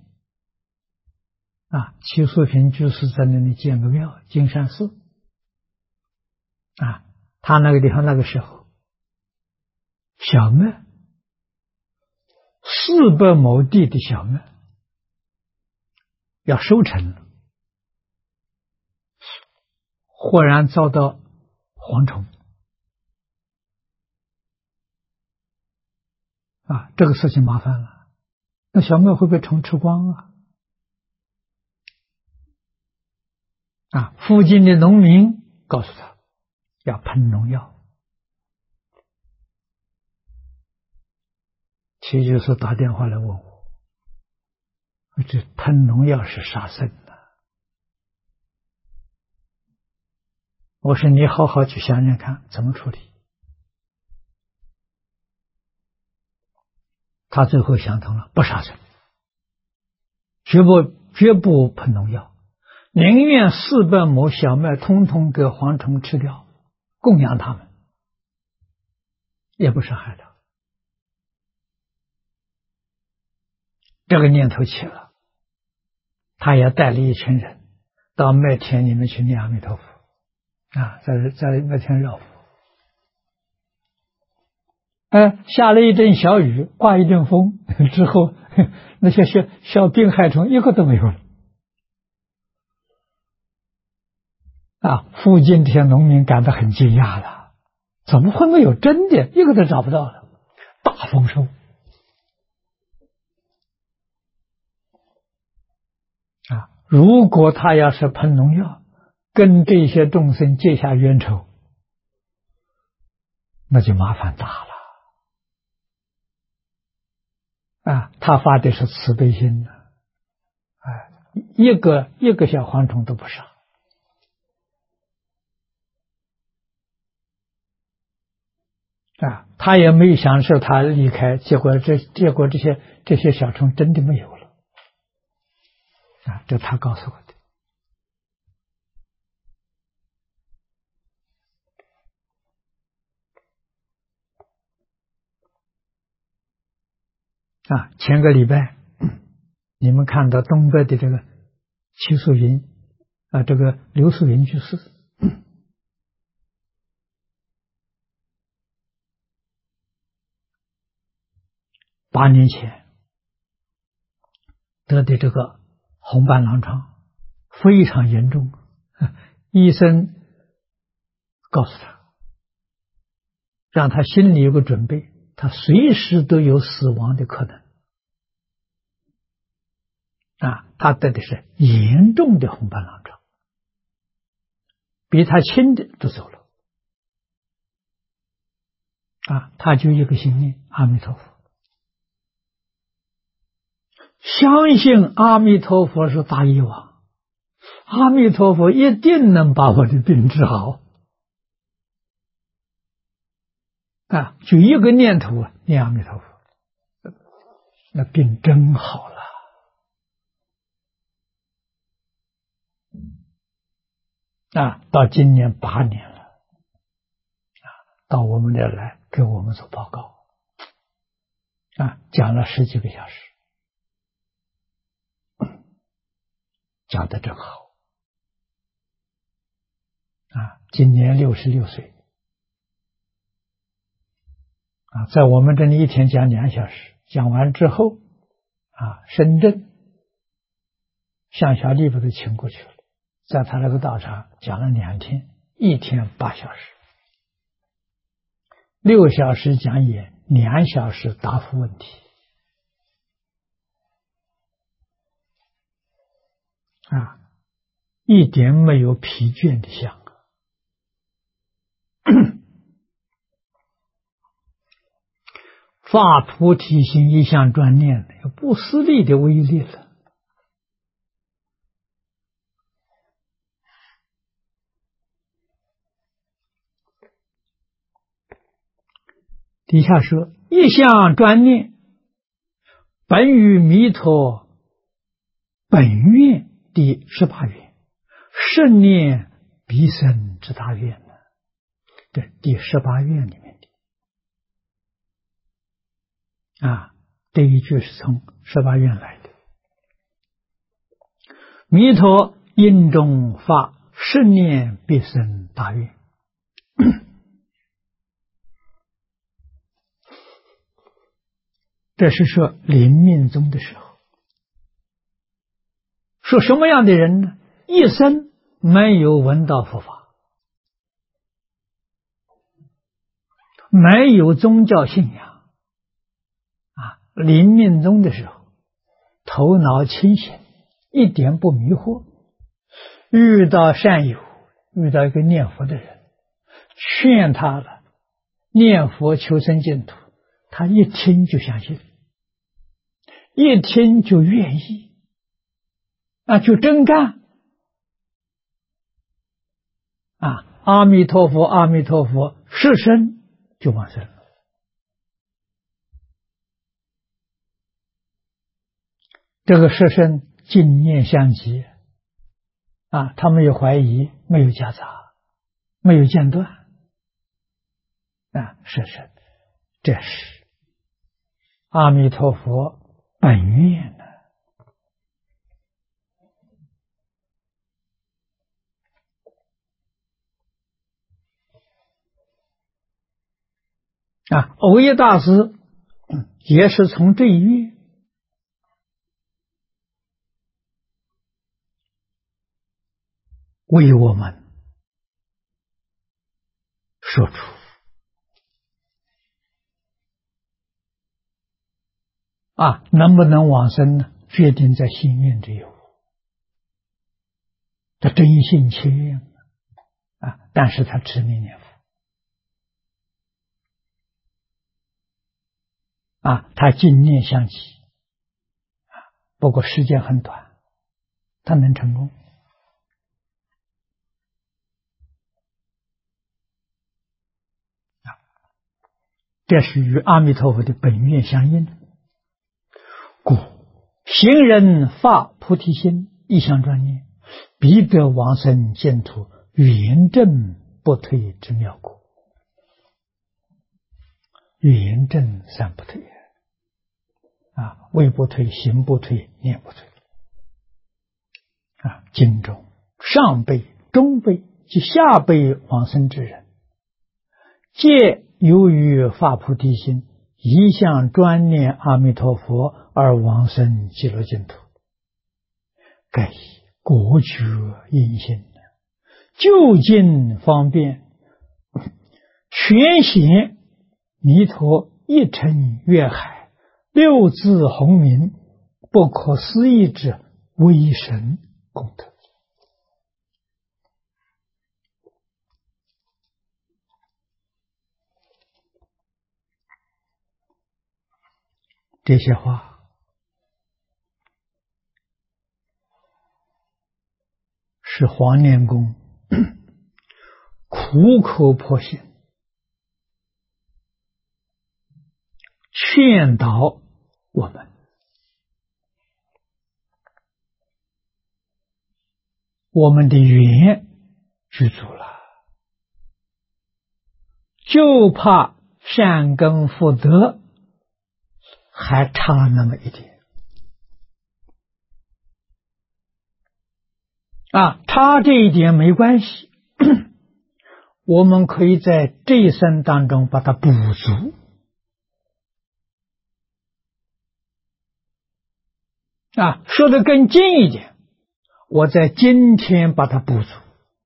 A: 齐素平居士在那里建个庙，金山寺他那个地方那个时候小麦400亩地的小麦要收成了，忽然遭到蝗虫这个事情麻烦了，那小麦会被虫吃光附近的农民告诉他要喷农药，其实就是打电话来问我，这喷农药是杀生的。我说你好好去想想看怎么处理。他最后想通了，不杀生，绝不喷农药，宁愿400亩小麦通通给蝗虫吃掉，供养他们，也不杀害他。这个念头起了，他也带了一群人到麦田里面去念阿弥陀佛在麦田绕佛。下了一阵小雨，刮一阵风之后，那些小病害虫一个都没有了。附近这些农民感到很惊讶了，怎么会没有？真的一个都找不到了，大丰收。如果他要是喷农药，跟这些众生结下冤仇，那就麻烦大了。他发的是慈悲心呢，一个小蝗虫都不杀。他也没想说他离开，结果这些小虫真的没有了。这他告诉我的。前个礼拜你们看到东北的这个齐素云这个刘素云居士8年前得的这个红斑狼疮非常严重，医生告诉他，让他心里有个准备，他随时都有死亡的可能。他得的是严重的红斑狼疮，比他轻的都走了。他就一个心念阿弥陀佛，相信阿弥陀佛是大医王，阿弥陀佛一定能把我的病治好。就一个念头念阿弥陀佛，那病真好了。到今年8年了，到我们这儿来给我们做报告，讲了10几个小时，讲得真好。今年66岁，在我们这里一天讲2小时，讲完之后，深圳向小弟把他请过去了，在他那个道场讲了2天，1天8小时，6小时讲演，2小时答复问题。一点没有疲倦的相。发菩提心，一向专念，有不思力的威力了。底下说，一向专念，本于弥陀本愿第18愿，胜念必生之大愿呢。对，第18愿里面的这一句是从18愿来的。弥陀因中发胜念必生大愿。这是说临命终的时候。说什么样的人呢？一生没有闻到佛法，没有宗教信仰，临命终的时候头脑清醒，一点不迷惑， 遇到善友，遇到一个念佛的人，劝他了，念佛求生净土，他一听就相信，一听就愿意，就真干。阿弥陀佛，阿弥陀佛，是生就往生了。这个是生净念相继他没有怀疑，没有夹杂，没有间断是生，这是阿弥陀佛本愿藕益大师也是从这一愿为我们说出能不能往生呢？决定在心愿之有他真心切愿但是他执迷念佛他净念相继不过时间很短，他能成功这是与阿弥陀佛的本愿相应。故行人发菩提心，一向专念，必得往生净土，圆正不退之妙果。圆正三不退位不退，行不退，念不退经中上辈、中辈及下辈往生之人，皆由于发菩提心，一向专念阿弥陀佛而往生极乐净土，盖以果觉因心，究竟方便，全显弥陀一尘月海，六字洪名，不可思议之威神功德。这些话是黄念公苦口婆心劝导我们，我们的缘具足了，就怕善根福德还差那么一点差这一点没关系我们可以在这一生当中把它补足说得更近一点，我在今天把它补足，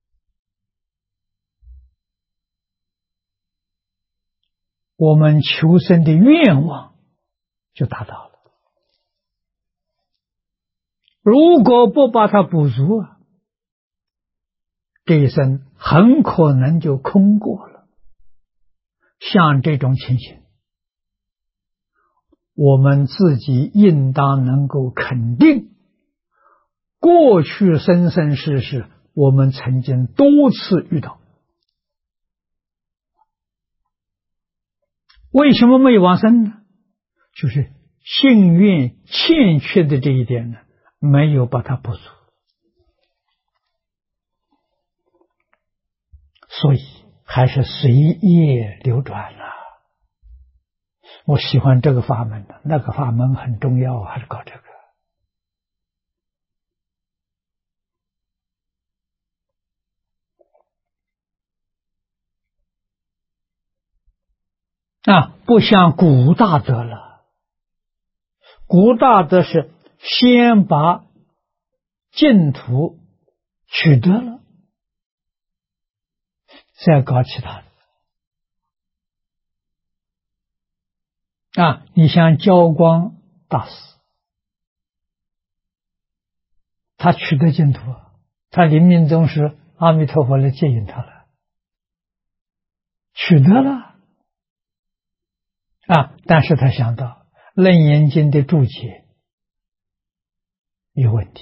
A: 我们求生的愿望就达到了。如果不把它补足这一生很可能就空过了。像这种情形，我们自己应当能够肯定，过去生生世世我们曾经多次遇到。为什么没有往生呢？就是信愿欠缺的这一点呢，没有把它补足。所以还是随业流转了。我喜欢这个法门的，那个法门很重要，还是搞这个不像古大德了。古大德是先把净土取得了，再搞其他的你像教光大师，他取得净土他临命终时，阿弥陀佛来接引他了，取得了但是他想到《楞严经》的注解有问题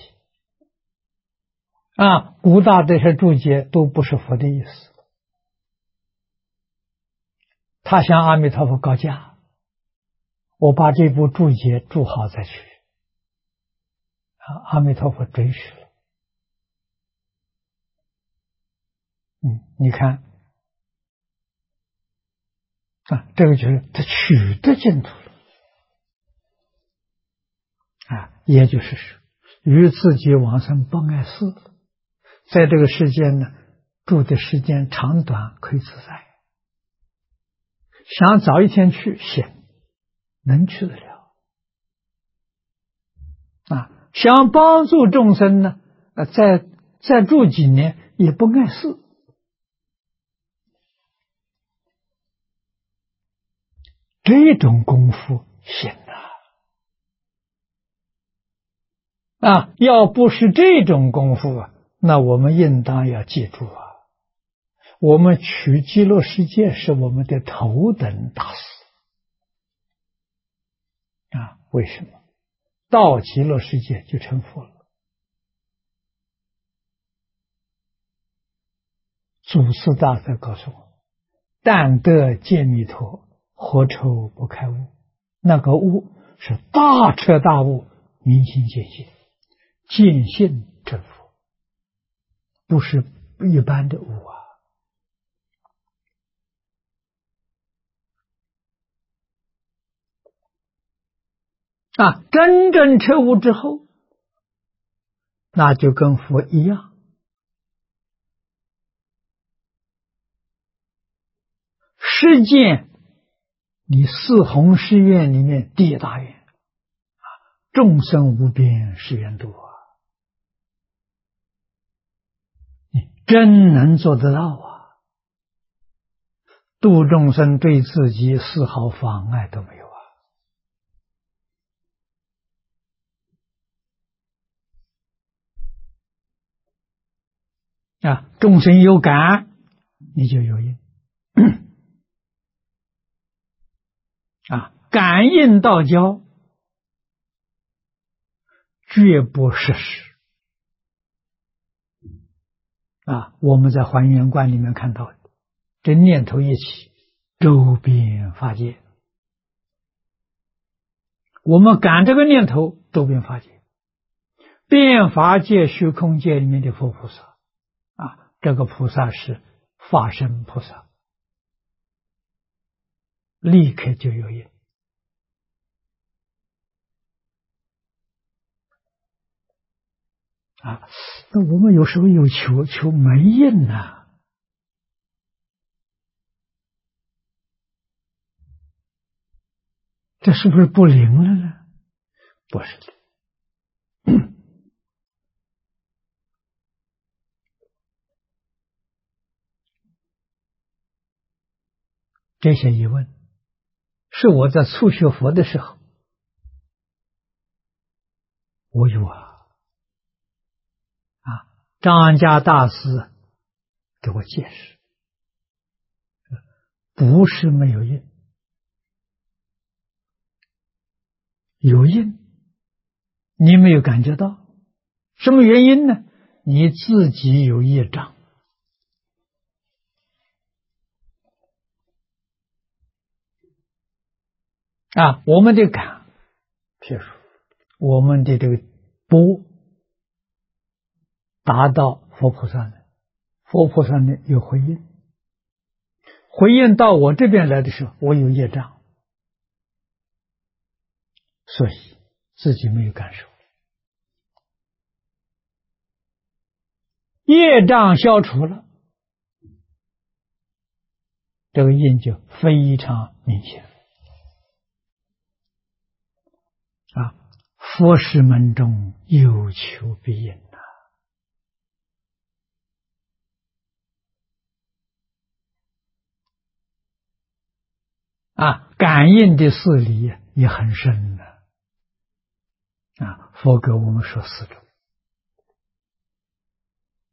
A: 古大这些注解都不是佛的意思，他向阿弥陀佛告假，我把这部注解注好再去。阿弥陀佛准许了。你看这个就是他取得净土了也就是说与自己往生不碍事，在这个世间呢，住的时间长短可以自在，想早一天去行，能去得了想帮助众生呢，再住几年也不碍事。这种功夫行要不是这种功夫那我们应当要记住我们取极乐世界是我们的头等大事为什么？到极乐世界就成佛了。祖师大德告诉我，但得见弥陀，何愁不开悟？那个悟是大彻大悟，明心见性，见性成佛，不是一般的悟真正彻悟之后，那就跟佛一样，实践你四弘誓愿里面第一大愿众生无边誓愿度你真能做得到度众生对自己丝毫妨碍都没有众生有感，你就有应感应道交，绝不失时我们在还原观里面看到的，这念头一起，周边法界，我们感这个念头，周边法界，遍法界虚空界里面的佛菩萨这个菩萨是法身菩萨，立刻就有应那我们有时候有求没应这是不是不灵了呢？不是的。这些疑问是我在初学佛的时候我有张家大师给我解释，不是没有应，有应，你没有感觉到，什么原因呢？你自己有业障我们的感，譬如我们的这个波达到佛菩萨呢，佛菩萨呢有回应，回应到我这边来的时候，我有业障，所以自己没有感受。业障消除了，这个应就非常明显佛事门中有求必应感应的事理也很深佛给我们说四种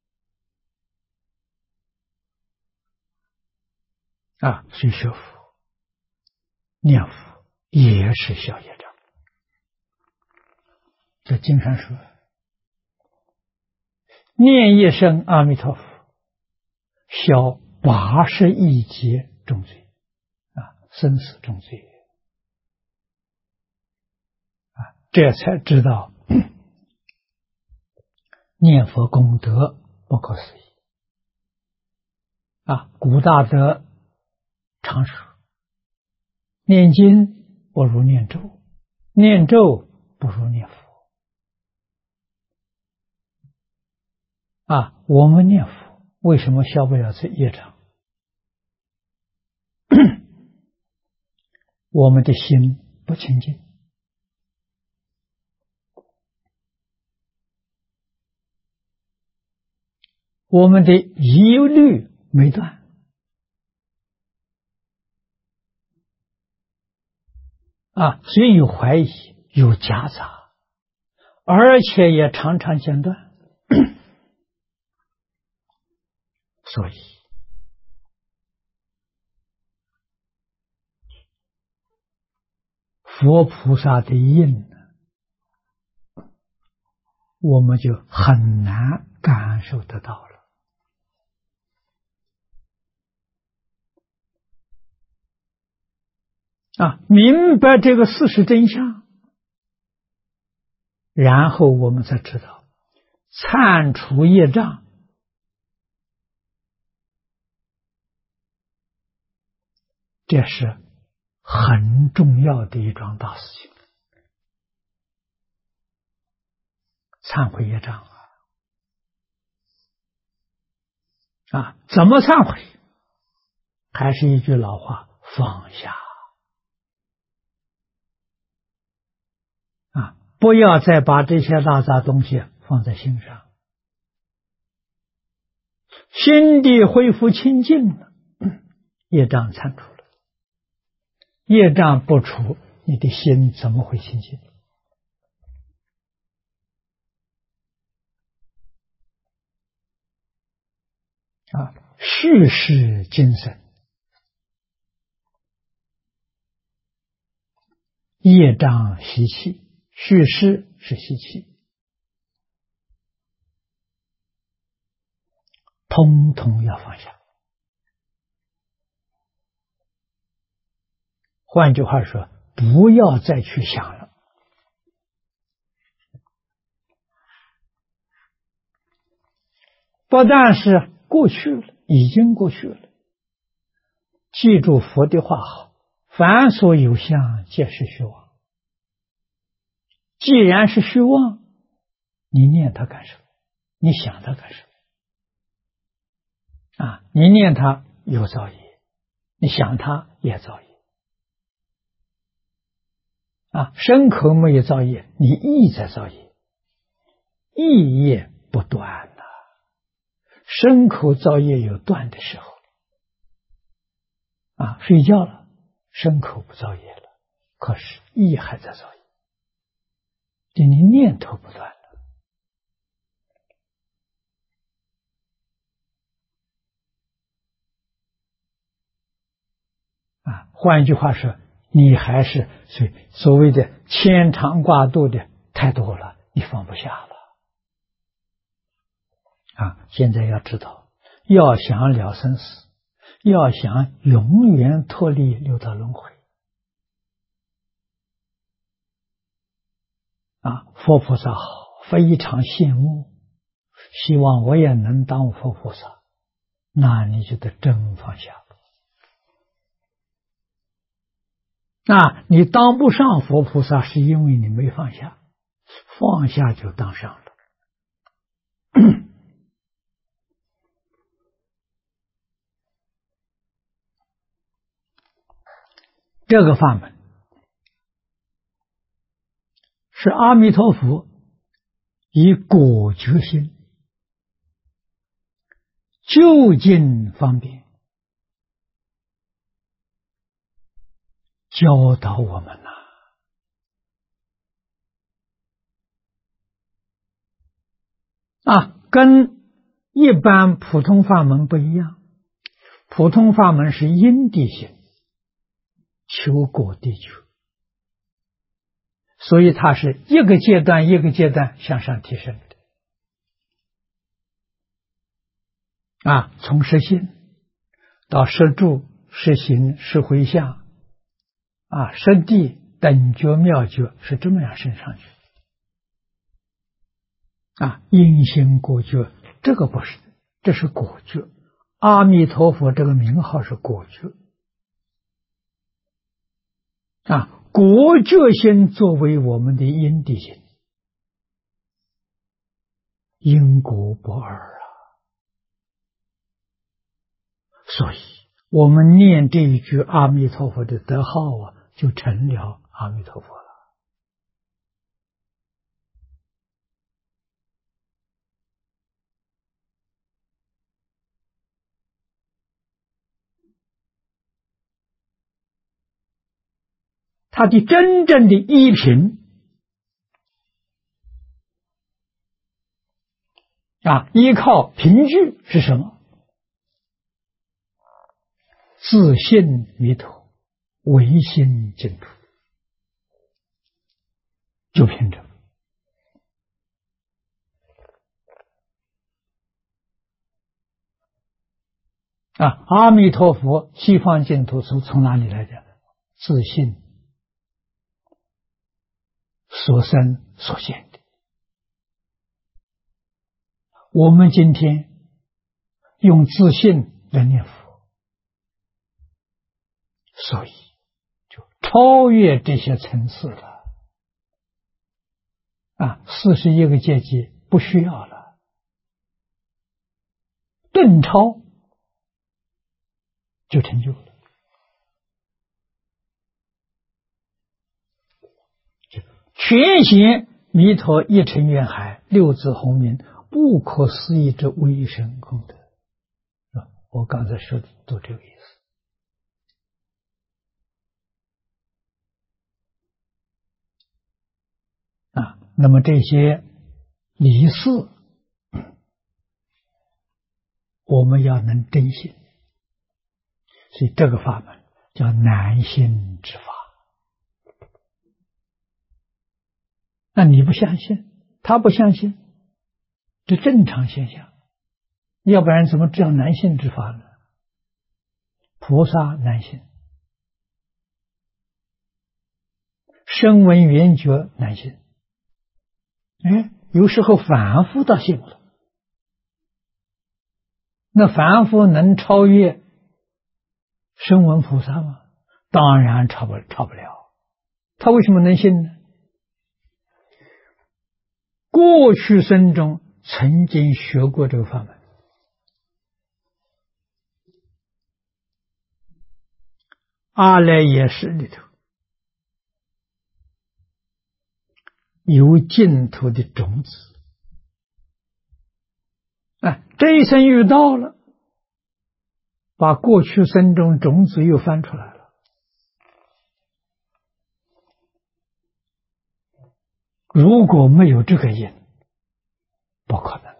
A: 所以学佛、念佛也是消业障。这经上说，念一声阿弥陀佛，消80亿劫重罪，生死重罪。这才知道念佛功德不可思议。古大德常说，念经不如念咒，念咒不如念佛。我们念佛为什么消不了这业障？我们的心不清净，我们的疑虑没断，所以有怀疑，有夹杂，而且也常常间断。所以佛菩萨的印，我们就很难感受得到了。明白这个事实真相，然后我们才知道忏除业障，这是很重要的一桩大事情。忏悔业障怎么忏悔？还是一句老话，放下。不要再把这些大杂东西放在心上，心地恢复清净了，业障铲除了。业障不除，你的心怎么会清净？世事精神，业障习气，续世是习气，通通要放下。换句话说，不要再去想了。不但是过去了，已经过去了。记住佛的话好，凡所有相，皆是虚妄。既然是虚妄，你念它干什么？你想它干什么？你念它有造业，你想它也造业。身口没有造业，你意在造业，意业不断身口造业有断的时候。睡觉了，身口不造业了，可是意还在造业，你念头不断了。换一句话说，你还是所谓的牵肠挂肚的太多了，你放不下了。现在要知道，要想了生死，要想永远脱离六道轮回，佛菩萨好，非常羡慕，希望我也能当佛菩萨，那你就得真放下。你当不上佛菩萨，是因为你没放下，放下就当上了。这个法门是阿弥陀佛以果决心就近方便教导我们跟一般普通法门不一样。 普通法门是因地行，求果地觉，所以它是一个阶段一个阶段向上提升的。从实心到实住、实行、实回向，实地、等觉、妙觉是这么样升上去。因行果觉，这个不是，这是果觉。阿弥陀佛这个名号是果觉。果觉心作为我们的因地心，因果不二所以我们念这一句阿弥陀佛的德号就成了阿弥陀佛了。它的真正的依凭依靠凭据是什么？自信弥陀，唯心净土，就凭着。阿弥陀佛西方净土从哪里来的？自信所生所现的。我们今天用自信来念佛，所以就超越这些层次了。41个阶级不需要了，顿超就成就了。全显弥陀一尘愿海，六字洪名，不可思议之威神功德。我刚才说的都这个意思。那么这些理事，我们要能真信，所以这个法门叫难信之法。那你不相信，他不相信，这正常现象，要不然怎么叫难信之法呢？菩萨难信，声闻缘觉难信，有时候凡夫倒信了。那凡夫能超越声闻菩萨吗？当然超不了。他为什么能信呢？过去生中曾经学过这个法门。阿赖耶识里头有净土的种子，这一生遇到了，把过去生中种子又翻出来了。如果没有这个因，不可能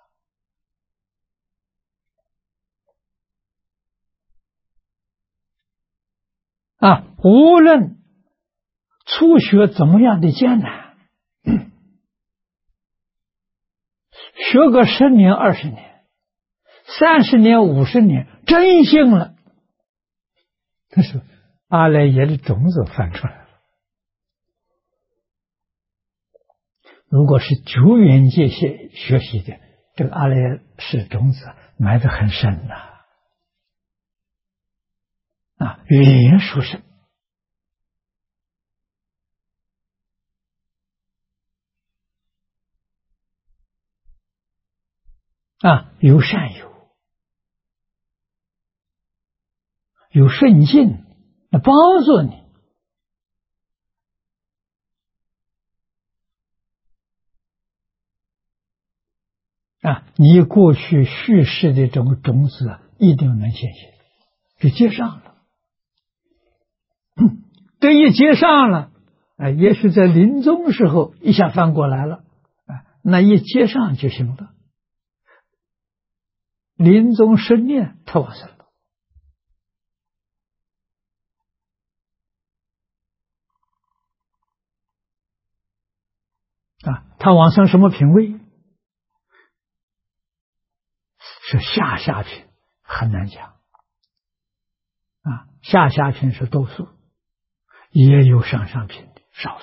A: 无论初学怎么样的艰难，学个10年、20年、30年、50年，真信了，这是阿赖耶的种子翻出来了。如果是久远界学习的，这个阿赖耶识种子埋得很深语言殊胜。有善友，有顺境来帮助你。你过去叙事的这种种子一定能现行，就接上了。这一接上了，也许在临终时候一下翻过来了，那一接上就行了。临终10念他往生了， 他往生什么品位？是下品，很难讲。下品是多数，也有上品的少数。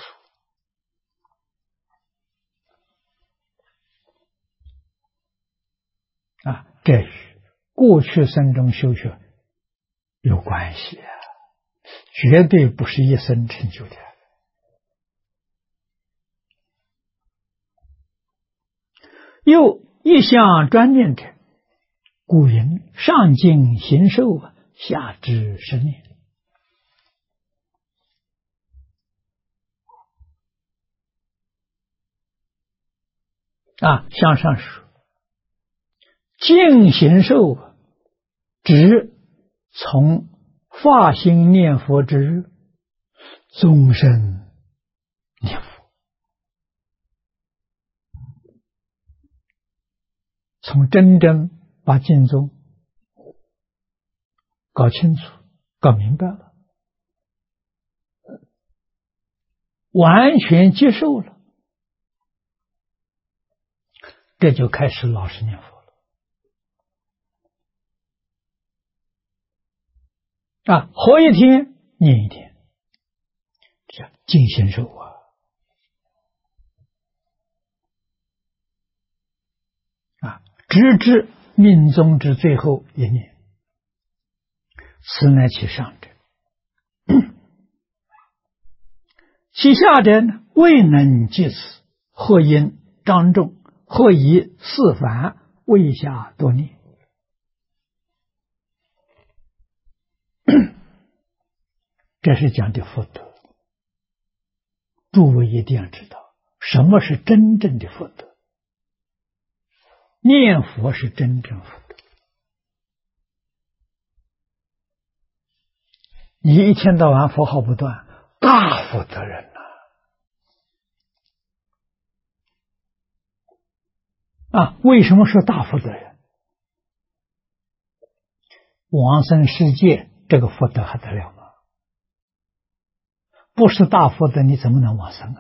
A: 这与过去生中修学有关系绝对不是一生成就的。又一向专念者，故云上尽行受，下至生念。向上说，尽行受指从发心念佛之日，终身念佛，从真正把经宗搞清楚、搞明白了，完全接受了，这就开始老实念佛了。活一天念一天，这尽行受直至命终之最后一念，此乃其上者。其下者呢，未能及此，或因张重，或以四凡，未下多念。这是讲的福德，诸位一定要知道，什么是真正的福德？念佛是真正福德。你一天到晚佛号不断，大福德人为什么说大福德人？往生世界这个福德还得了吗？不是大福德，你怎么能往生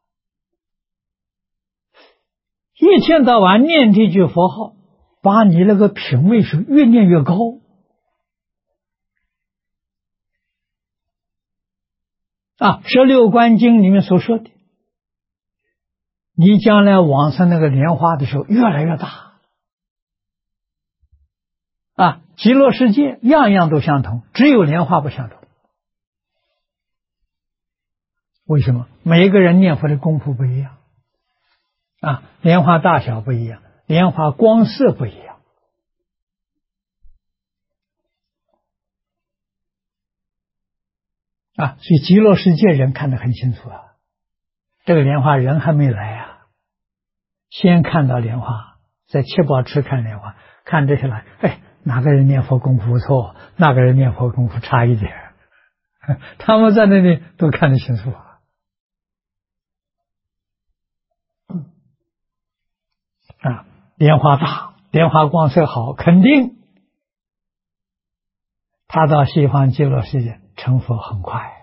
A: 一天到晚念这句佛号，把你那个品位是越念越高。16观经里面所说的，你将来往生那个莲花的时候越来越大。极乐世界样样都相同，只有莲花不相同。为什么？每一个人念佛的功夫不一样莲花大小不一样，莲花光色不一样所以极乐世界人看得很清楚这个莲花人还没来先看到莲花，在七宝池看莲花，看这些来，哪个人念佛功夫不错，那个人念佛功夫差一点，他们在那里都看得清楚莲花大，莲花光色好，肯定他到西方极乐世界成佛很快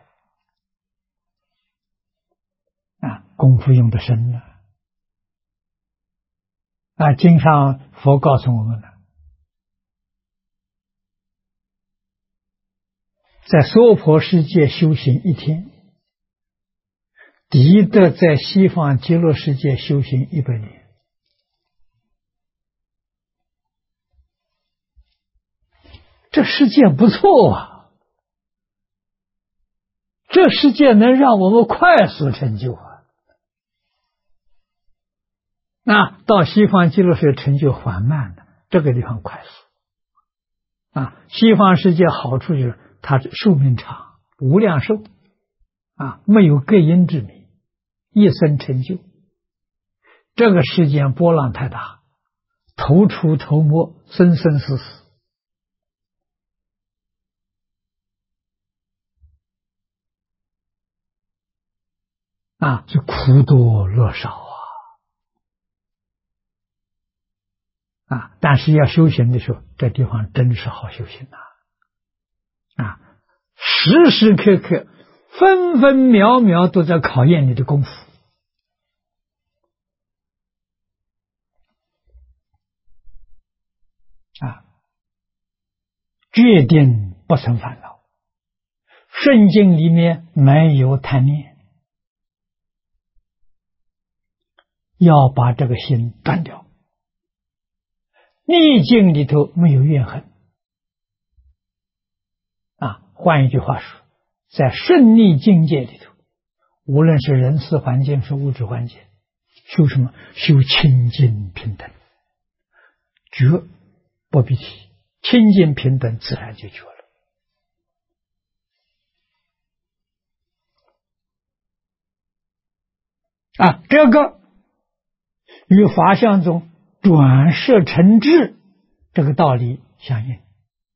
A: 功夫用得深了经常佛告诉我们了，在娑婆世界修行一天，敌得在西方极乐世界修行100年。这世界不错这世界能让我们快速成就到西方极乐世界成就缓慢的，这个地方快速西方世界好处就是它寿命长，无量寿没有隔音之谜，一生成就。这个世间波浪太大，头出头没，生生死死就苦多乐少但是要修行的时候，这地方真是好修行时时刻刻分分秒秒都在考验你的功夫啊，决定不生烦恼。顺境里面没有贪念，要把这个心断掉。逆境里头没有怨恨。换一句话说，在顺逆境界里头，无论是人事环境是物质环境，修什么？修清净平等，觉不必提，清净平等自然就觉了。这个与法相中转摄成智这个道理相应。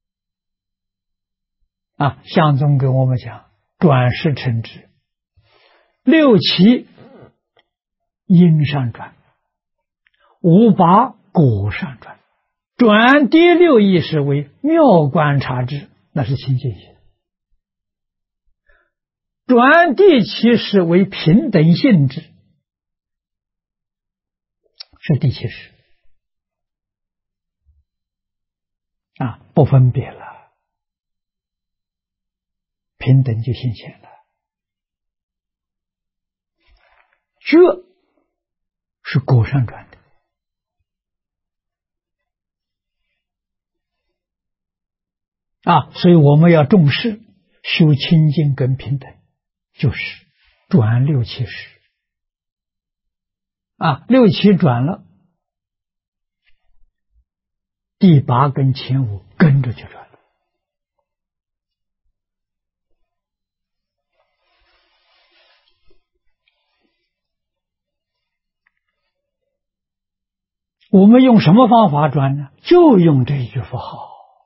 A: 相宗跟我们讲，转识成智，六七因上转，五八果上转，转第六意识为妙观察智，那是清净心；转第七识为平等性质，是第七识。不分别了，平等就现前了。这是果上转的。所以我们要重视修清净跟平等，就是转六七识。六七转了，第八跟前五跟着就转了。我们用什么方法转呢？就用这一句佛号。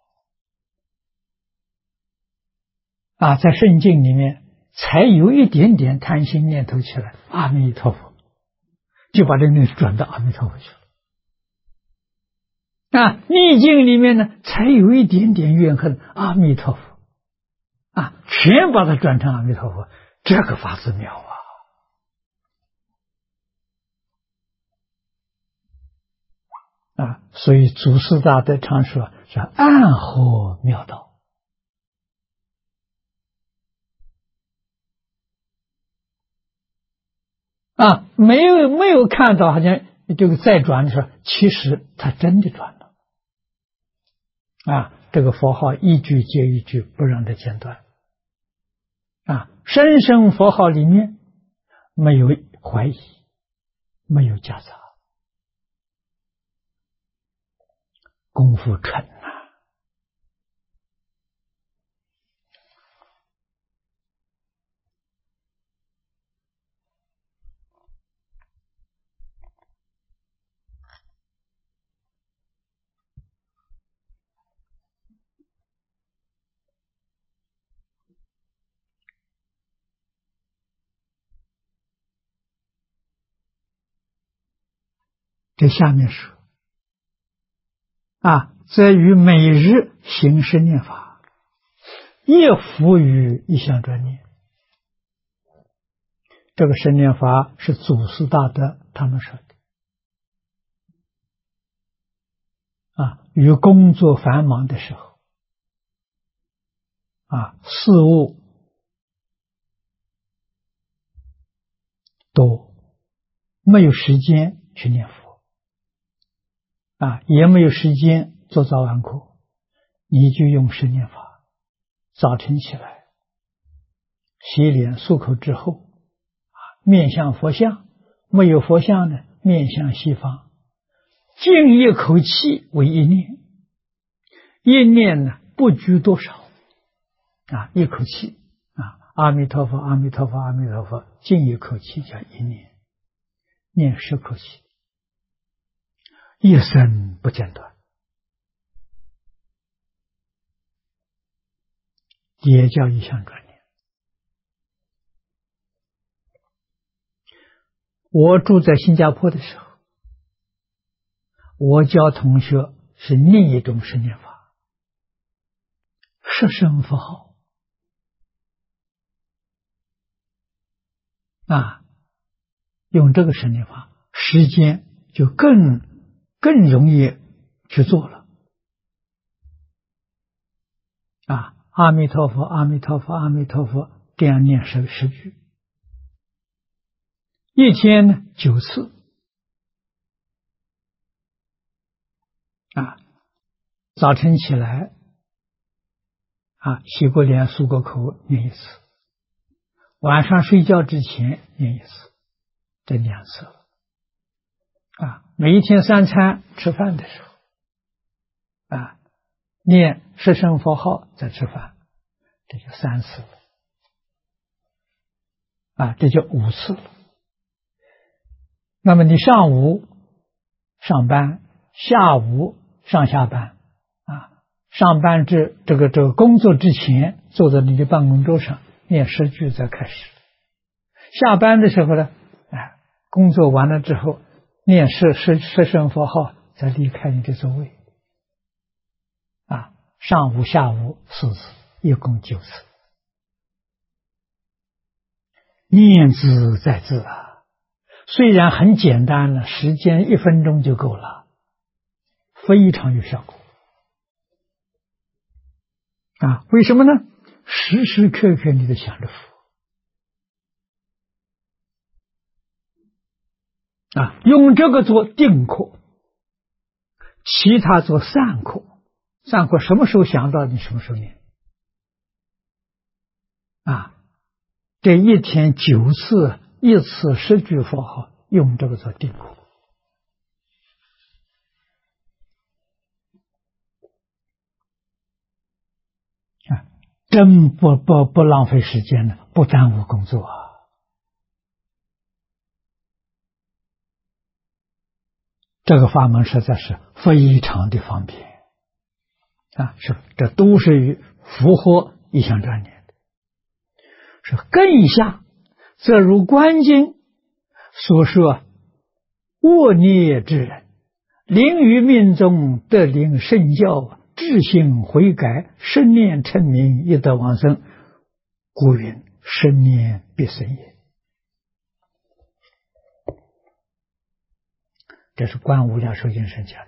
A: 在圣境里面才有一点点贪心念头起来，阿弥陀佛，就把这个念头转到阿弥陀佛去了。逆境里面呢，才有一点点怨恨，阿弥陀佛，全把它转成阿弥陀佛，这个法子妙所以祖师大德常说是暗合妙道。没有看到好像这个再转的时候，其实他真的转了。这个佛号一句接一句，不让它间断。声声佛号里面没有怀疑，没有夹杂，功夫纯这下面说则于每日行十念法，业伏于一向专念。这个十念法是祖师大德他们说的。与工作繁忙的时候，事务多，没有时间去念佛，也没有时间做早晚课，你就用十念法。早晨起来，洗脸漱口之后，面向佛像，没有佛像呢，面向西方，静一口气为一念，一念呢不拘多少，一口气阿弥陀佛，阿弥陀佛，阿弥陀佛，静一口气叫一念，念10口气，一生不间断，也叫一向专念。我住在新加坡的时候，我教同学是另一种十念法，十声佛号。用这个十念法，时间就更容易去做了。 阿弥陀佛，阿弥陀佛，阿弥陀佛，这样念10句，一天呢9次。早晨起来洗过脸漱过口念1次，晚上睡觉之前念1次，这2次了。每一天3餐吃饭的时候念十声佛号再吃饭，这就3次了。这就5次了。那么你上午上班，下午上下班上班这个工作之前坐在你的办公桌上念10句再开始，下班的时候呢工作完了之后念十声佛号再离开你的座位上午下午4次，一共9次。念兹在兹虽然很简单了，时间1分钟就够了，非常有效果为什么呢？时时刻刻你都想着佛用这个做定课，其他做散课。散课什么时候想到你什么时候念这一天9次，1次10句佛号，用这个做定课真不浪费时间了，不耽误工作这个法门实在是非常的方便这都是符合一向专念的。是更下，则如观经所说，恶孽之人，临于命中得领圣教，至心悔改，生念称名，亦得往生，故云生念必生也。这是观无量寿经上讲的。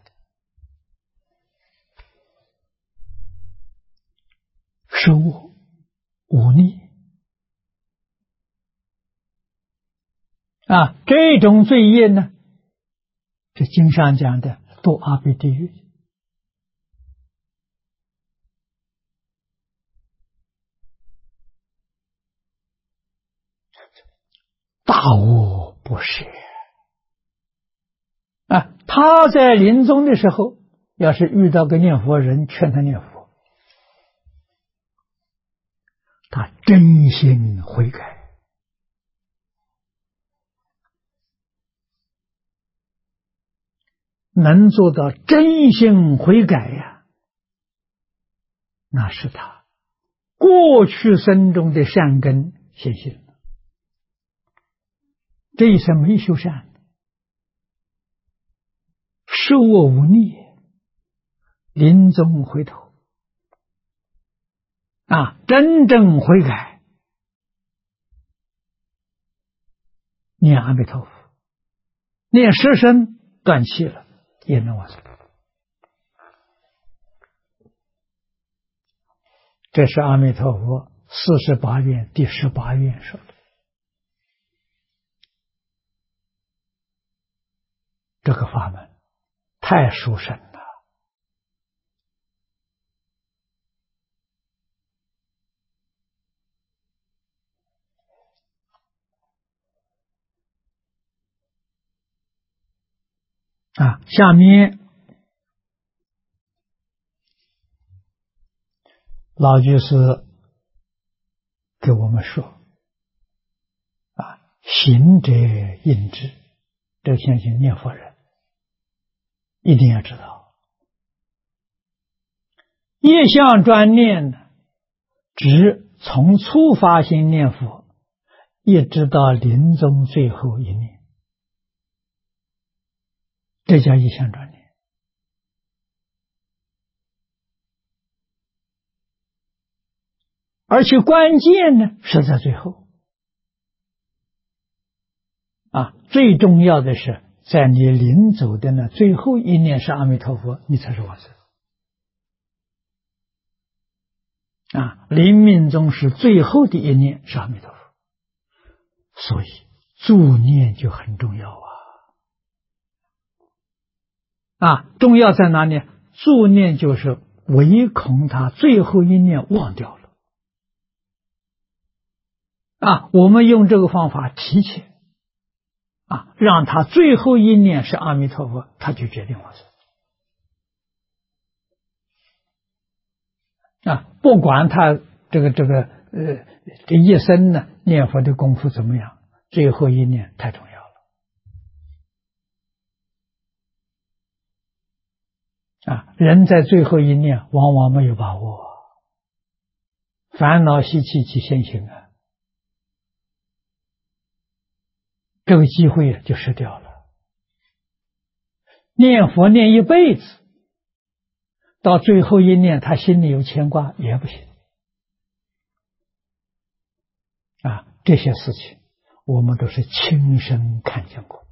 A: 受恶忤逆这种罪业呢，这经上讲的堕阿鼻地狱。大恶不赦他在临终的时候，要是遇到个念佛人，劝他念佛，他真心悔改，能做到真心悔改那是他过去生中的善根显现了，这一生没修善，受恶忤逆，临终回头真正悔改，念阿弥陀佛，念10声断气了，也能往生。这是阿弥陀佛48愿第18愿说的。这个法门太殊胜了下面老居士给我们说行者应知，这相信念佛人一定要知道，业相专念呢，指从初发心念佛一直到临终最后一念，这叫业相专念。而且关键呢是在最后最重要的是在你临走的呢最后一念是阿弥陀佛，你才是往生临命终时最后的一念是阿弥陀佛，所以助念就很重要重要在哪里？助念就是唯恐他最后一念忘掉了我们用这个方法提前让他最后一念是阿弥陀佛，他就决定往生不管他这一生呢念佛的功夫怎么样，最后一念太重要了人在最后一念往往没有把握，烦恼习气即现行这个机会就失掉了。念佛念一辈子，到最后一念他心里有牵挂也不行这些事情我们都是亲身看见过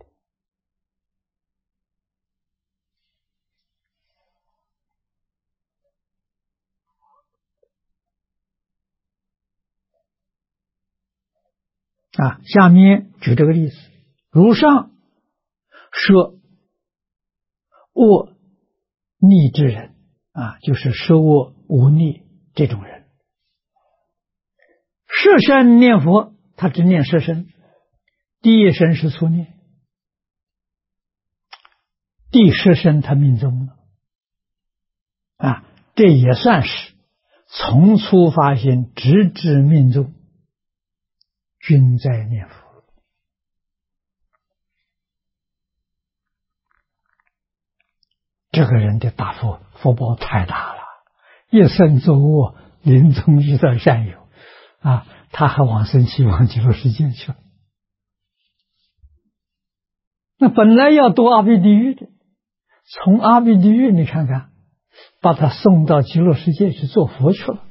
A: 的下面举这个例子，如上说恶逆之人就是说恶无逆这种人，摄身念佛，他只念摄身，第一声是初念，第十声他命中了这也算是从初发心直至命中均在念佛。这个人的大福报太大了，一生作恶，临终遇到善友他还往生西方极乐世界去了。那本来要堕阿鼻地狱的，从阿鼻地狱你看看把他送到极乐世界去做佛去了。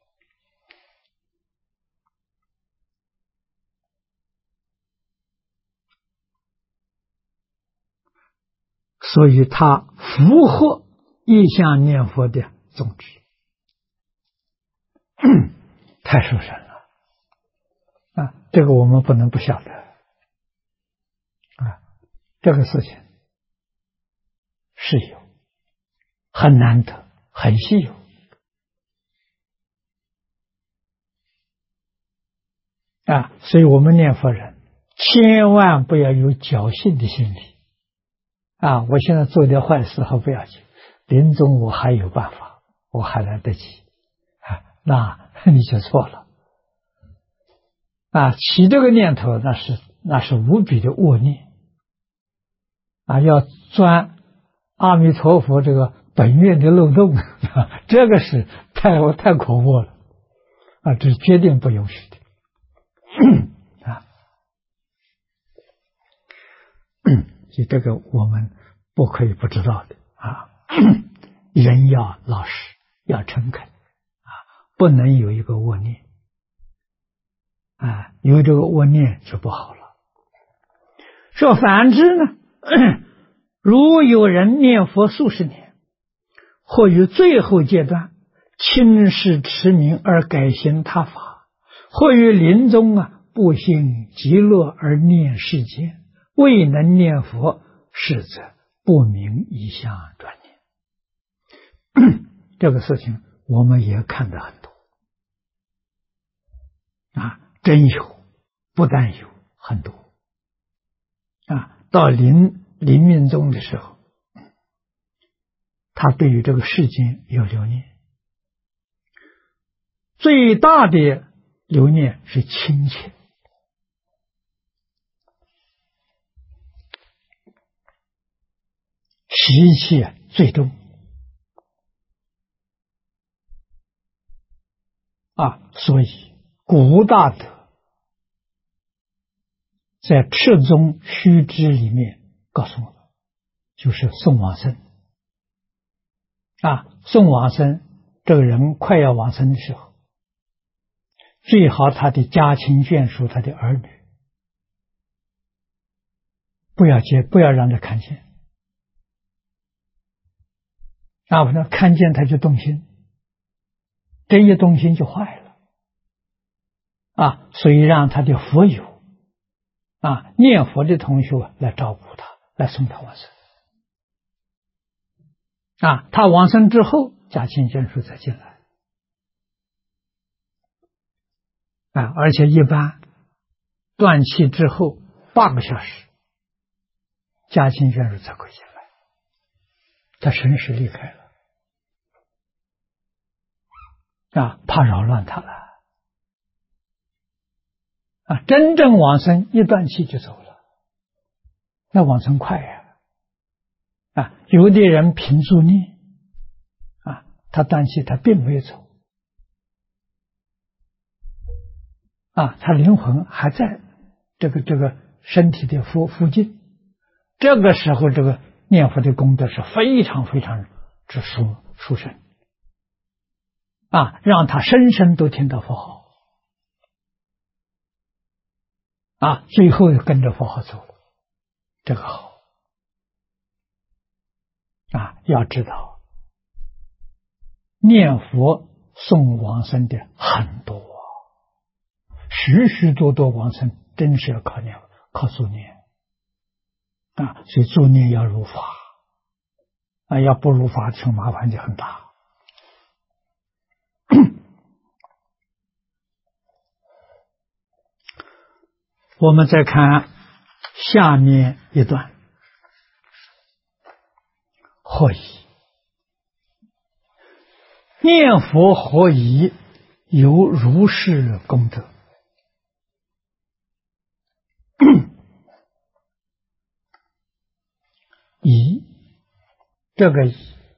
A: 所以他符合一向念佛的宗旨太殊胜了这个我们不能不晓得这个事情是有很难得很稀有所以我们念佛人千万不要有侥幸的心理我现在做点坏事还不要紧，临终我还有办法，我还来得及那你就错了起这个念头那是无比的恶念要钻阿弥陀佛这个本愿的漏洞这个是太可恶了这是决定不允许的所以这个我们不可以不知道的人要老实，要诚恳不能有一个恶念有这个恶念就不好了。说反之呢如有人念佛数十年，或于最后阶段轻视持名而改行他法，或于临终不兴极乐而念世间，未能念佛，是则不明一向转念这个事情我们也看得很多真有，不但有，很多到临命终的时候，他对于这个世间有留念，最大的留念是亲情习气最重所以古大德在赤宗须知里面告诉我们，就是送往生送往生这个人快要往生的时候，最好他的家亲眷属，他的儿女不要让他看见看见他就动心这一动心就坏了所以让他的佛友念佛的同学来照顾他，来送他往生他往生之后，家亲眷属才进来而且一般断气之后8个小时，家亲眷属才会进来，他神识离开了怕扰乱他了真正往生一断气就走了，那往生快有的人凭助念他断气他并没有走他灵魂还在这个身体的附近，这个时候这个念佛的功德是非常非常之殊胜让他深深都听到佛号最后跟着佛号走了，这个好要知道念佛送往生的很多许许多多往生真是要靠念靠助念所以助念要如法要不如法就麻烦就很大我们再看下面一段，何以念佛何以有如是功德？以这个以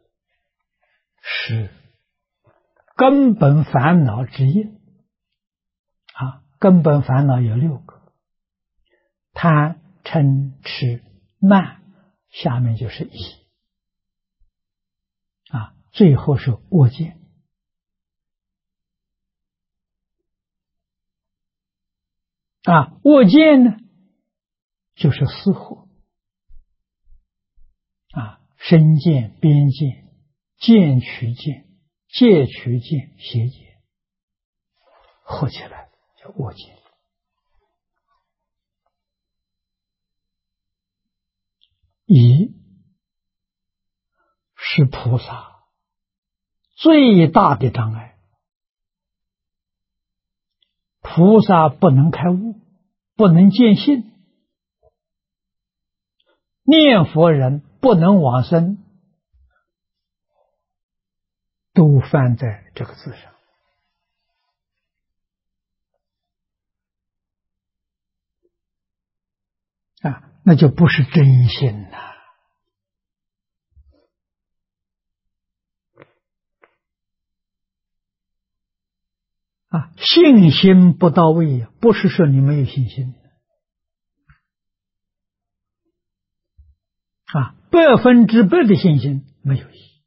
A: 是根本烦恼之一根本烦恼有6个，贪嗔痴慢，下面就是疑最后是恶见恶见呢就是四惑身见边见见取见戒取见邪见，合起来叫恶见疑是菩萨最大的障碍，菩萨不能开悟，不能见性，念佛人不能往生，都犯在这个字上那就不是真心了信心不到位不是说你没有信心100%的信心没有意义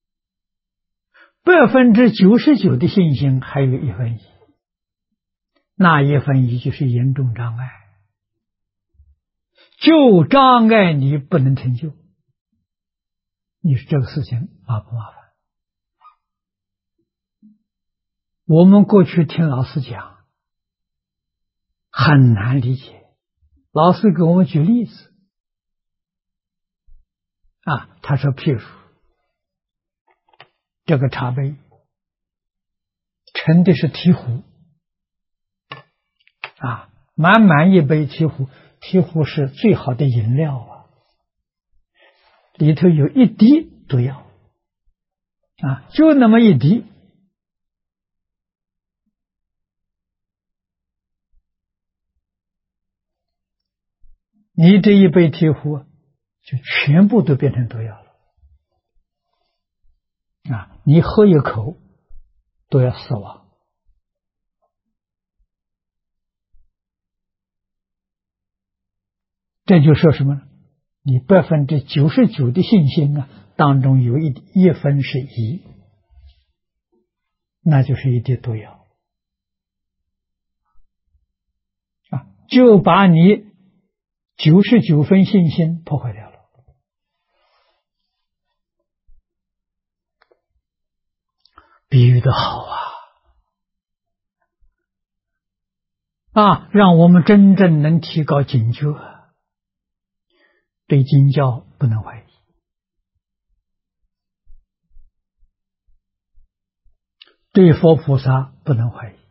A: ，99%的信心还有1分1，那1分1就是严重障碍，就障碍你不能成就，你说这个事情麻不麻烦？我们过去听老师讲很难理解，老师给我们举例子他说譬如这个茶杯盛的是醍醐满满一杯醍醐，醍醐是最好的饮料里头有一滴毒药就那么一滴，你这一杯醍醐就全部都变成毒药了你喝一口都要死亡。这就说什么呢？你99%的信心当中有一分是疑，那就是一滴毒药就把你99分信心破坏掉了。比喻的好让我们真正能提高警觉，对经教不能怀疑，对佛菩萨不能怀疑，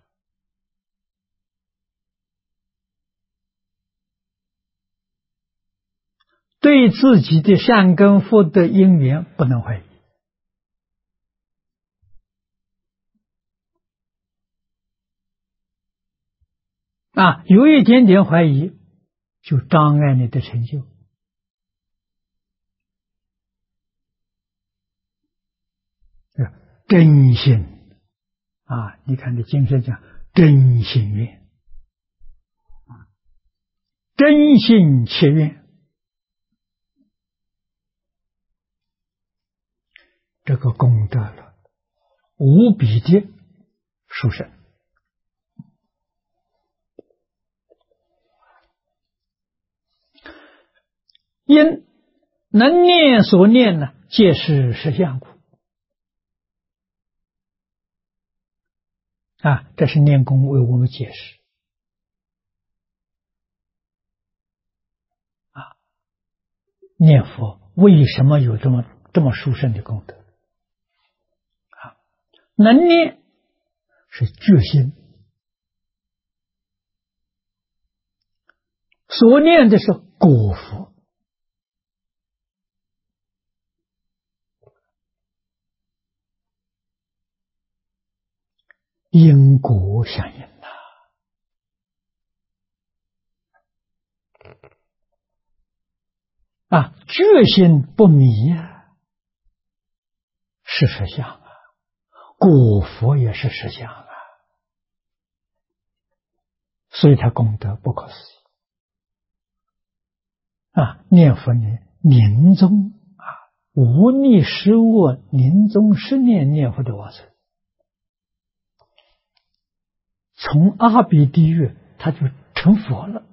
A: 对自己的善根福德因缘不能怀疑。有一点点怀疑，就障碍你的成就。真心你看这经上讲真心愿，真心切愿，这个功德了无比的殊胜。因能念所念呢，皆是实相故。这是念功为我们解释。念佛为什么有这么殊胜的功德？能念是决心，所念的是果佛。因果相应决心不迷是实相果佛也是实相所以他功德不可思议念佛临终无逆失恶临终十念念佛的往生，从阿鼻地狱他就成佛了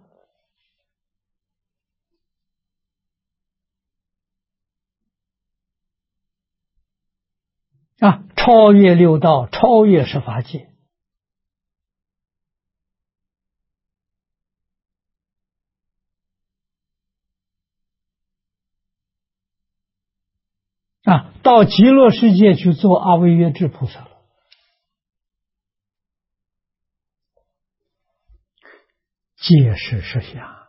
A: 超越六道，超越十法界到极乐世界去做阿惟越致菩萨了。皆是实相。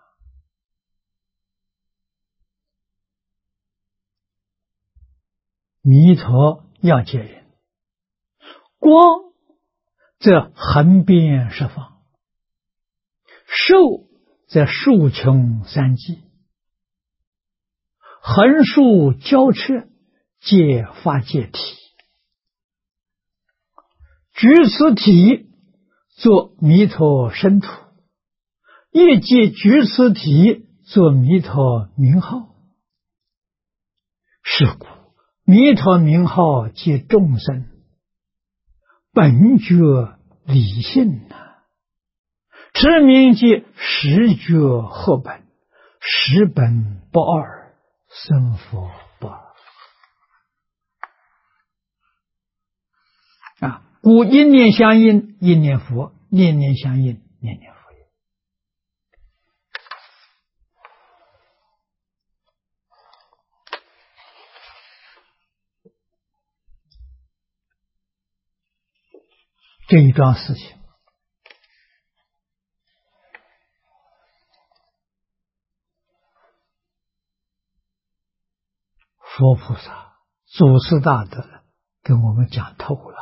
A: 弥陀要解人，光则横遍十方，寿则数穷三际，横竖交彻，皆法界体。举此体作弥陀身土，业界举此体作弥陀名号。是故弥陀名号即众生本觉理性持名即实觉合本，实本不二，生佛不二故因念相应，因念佛；念念相应，念念佛。这一桩事情，佛菩萨祖师大德跟我们讲透了。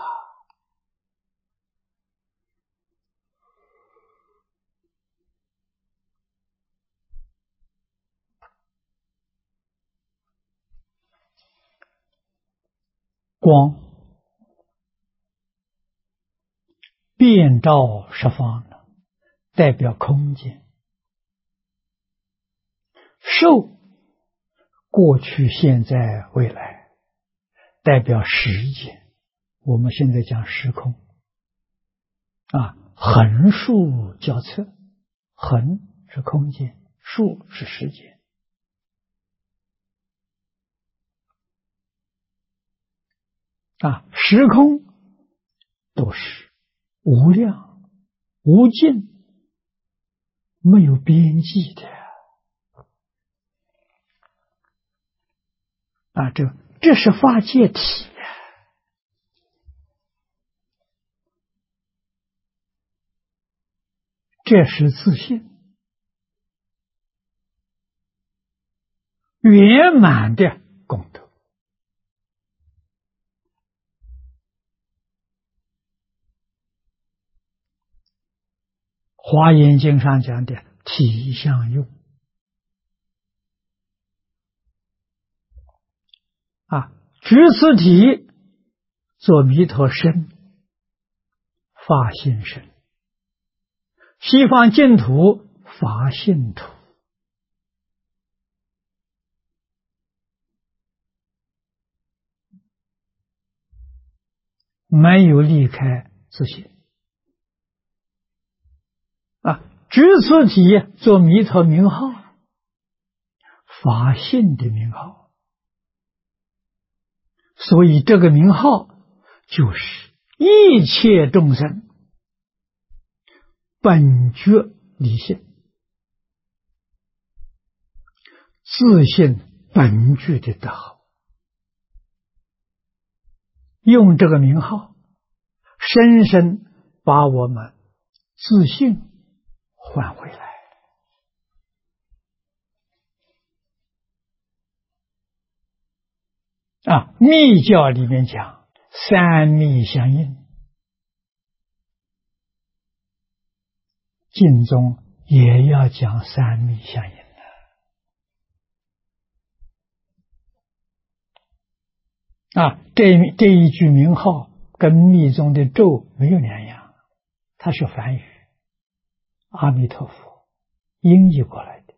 A: 光遍照十方代表空间，寿过去现在未来代表时间，我们现在讲时空横竖交错，横是空间，竖是时间时空都是无量无尽没有边际的啊！这是法界体呀，这是自信圆满的功德。华严经上讲的体相用啊，举此体作弥陀身，法性身；西方净土法性土。没有离开自信啊！举此体做弥陀名号，法性的名号，所以这个名号就是一切众生本觉离性，自信本具的德号。用这个名号，深深把我们自信换回来啊！密教里面讲三密相应，经中也要讲三密相应的啊！这一句名号跟密宗的咒没有两样，它是梵语，阿弥陀佛音译过来的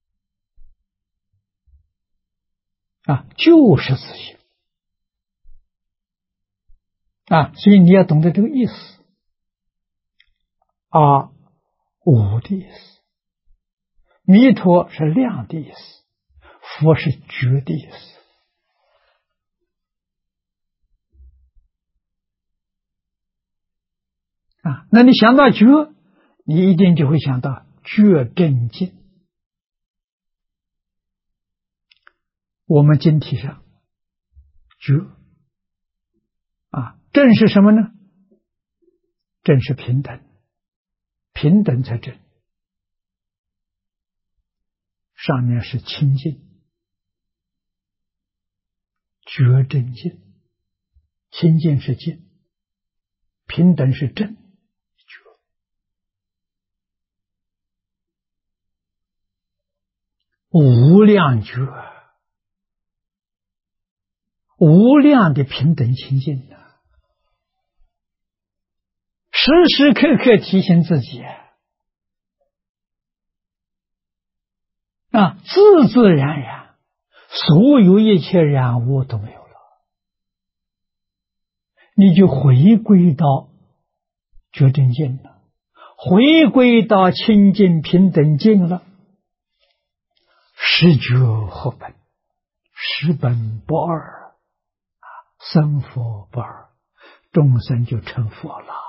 A: 啊，就是自信啊！所以你要懂得这个意思。啊，无的意思，弥陀是量的意思，佛是觉的意思啊。那你想到觉，你一定就会想到觉正境。我们经题上觉啊，正是什么呢？正是平等，平等才正。上面是清净，觉正净，清净是净，平等是正，觉。无量觉，无量的平等清净啊！时时刻刻提醒自己啊，自自然然，所有一切染污都没有了，你就回归到觉正境了，回归到清净平等境了。十觉合本，十本不二，生佛不二，众生就成佛了。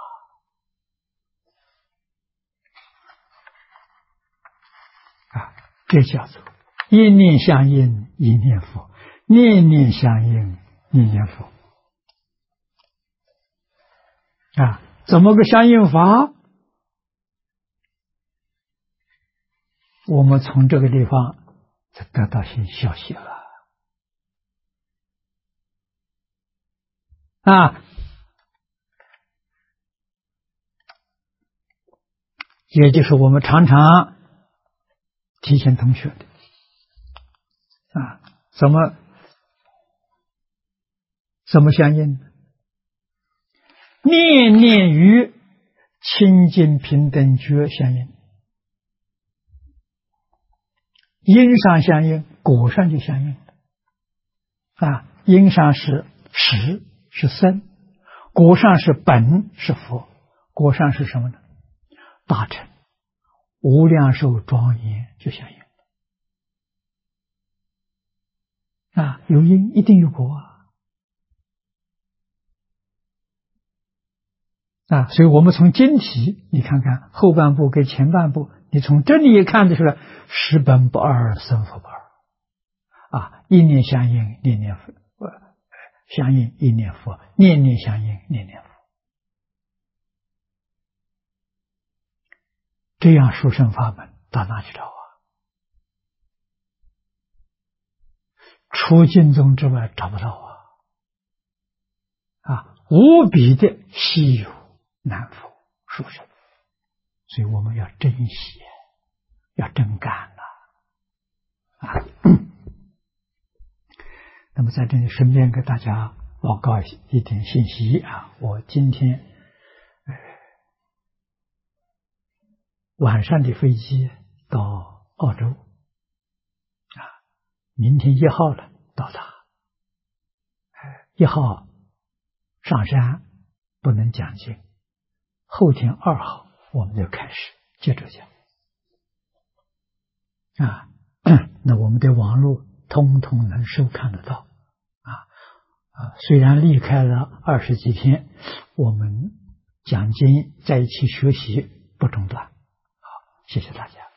A: 啊，这叫做一念相应，一念佛；念念相应，念念佛。啊，怎么个相应法？我们从这个地方就得到些消息了。啊，也就是我们常常提醒同学的啊，怎么相应呢？念念与清净平等觉相应，因上相应，果上就相应啊。因上是实，是生；果上是本，是佛。果上是什么呢？大乘无量寿庄严就相应啊，有因一定有果啊。 所以我们从经题，你看看后半部跟前半部，你从这里也看得出来，十本不二，生佛不二。一念相应，念念佛，相应一念佛，念念相应，念念佛。这样殊胜法门到哪去找啊？除经宗之外找不到无比的稀有难逢殊胜，所以我们要珍惜，要真干那么在这里顺便给大家报告一点信息我今天晚上的飞机到澳洲明天1号了到达，1号上山不能讲经，后天2号我们就开始接着讲那我们的网络通通能收看得到虽然离开了20几天，我们讲经在一起学习不中断。好，谢谢大家。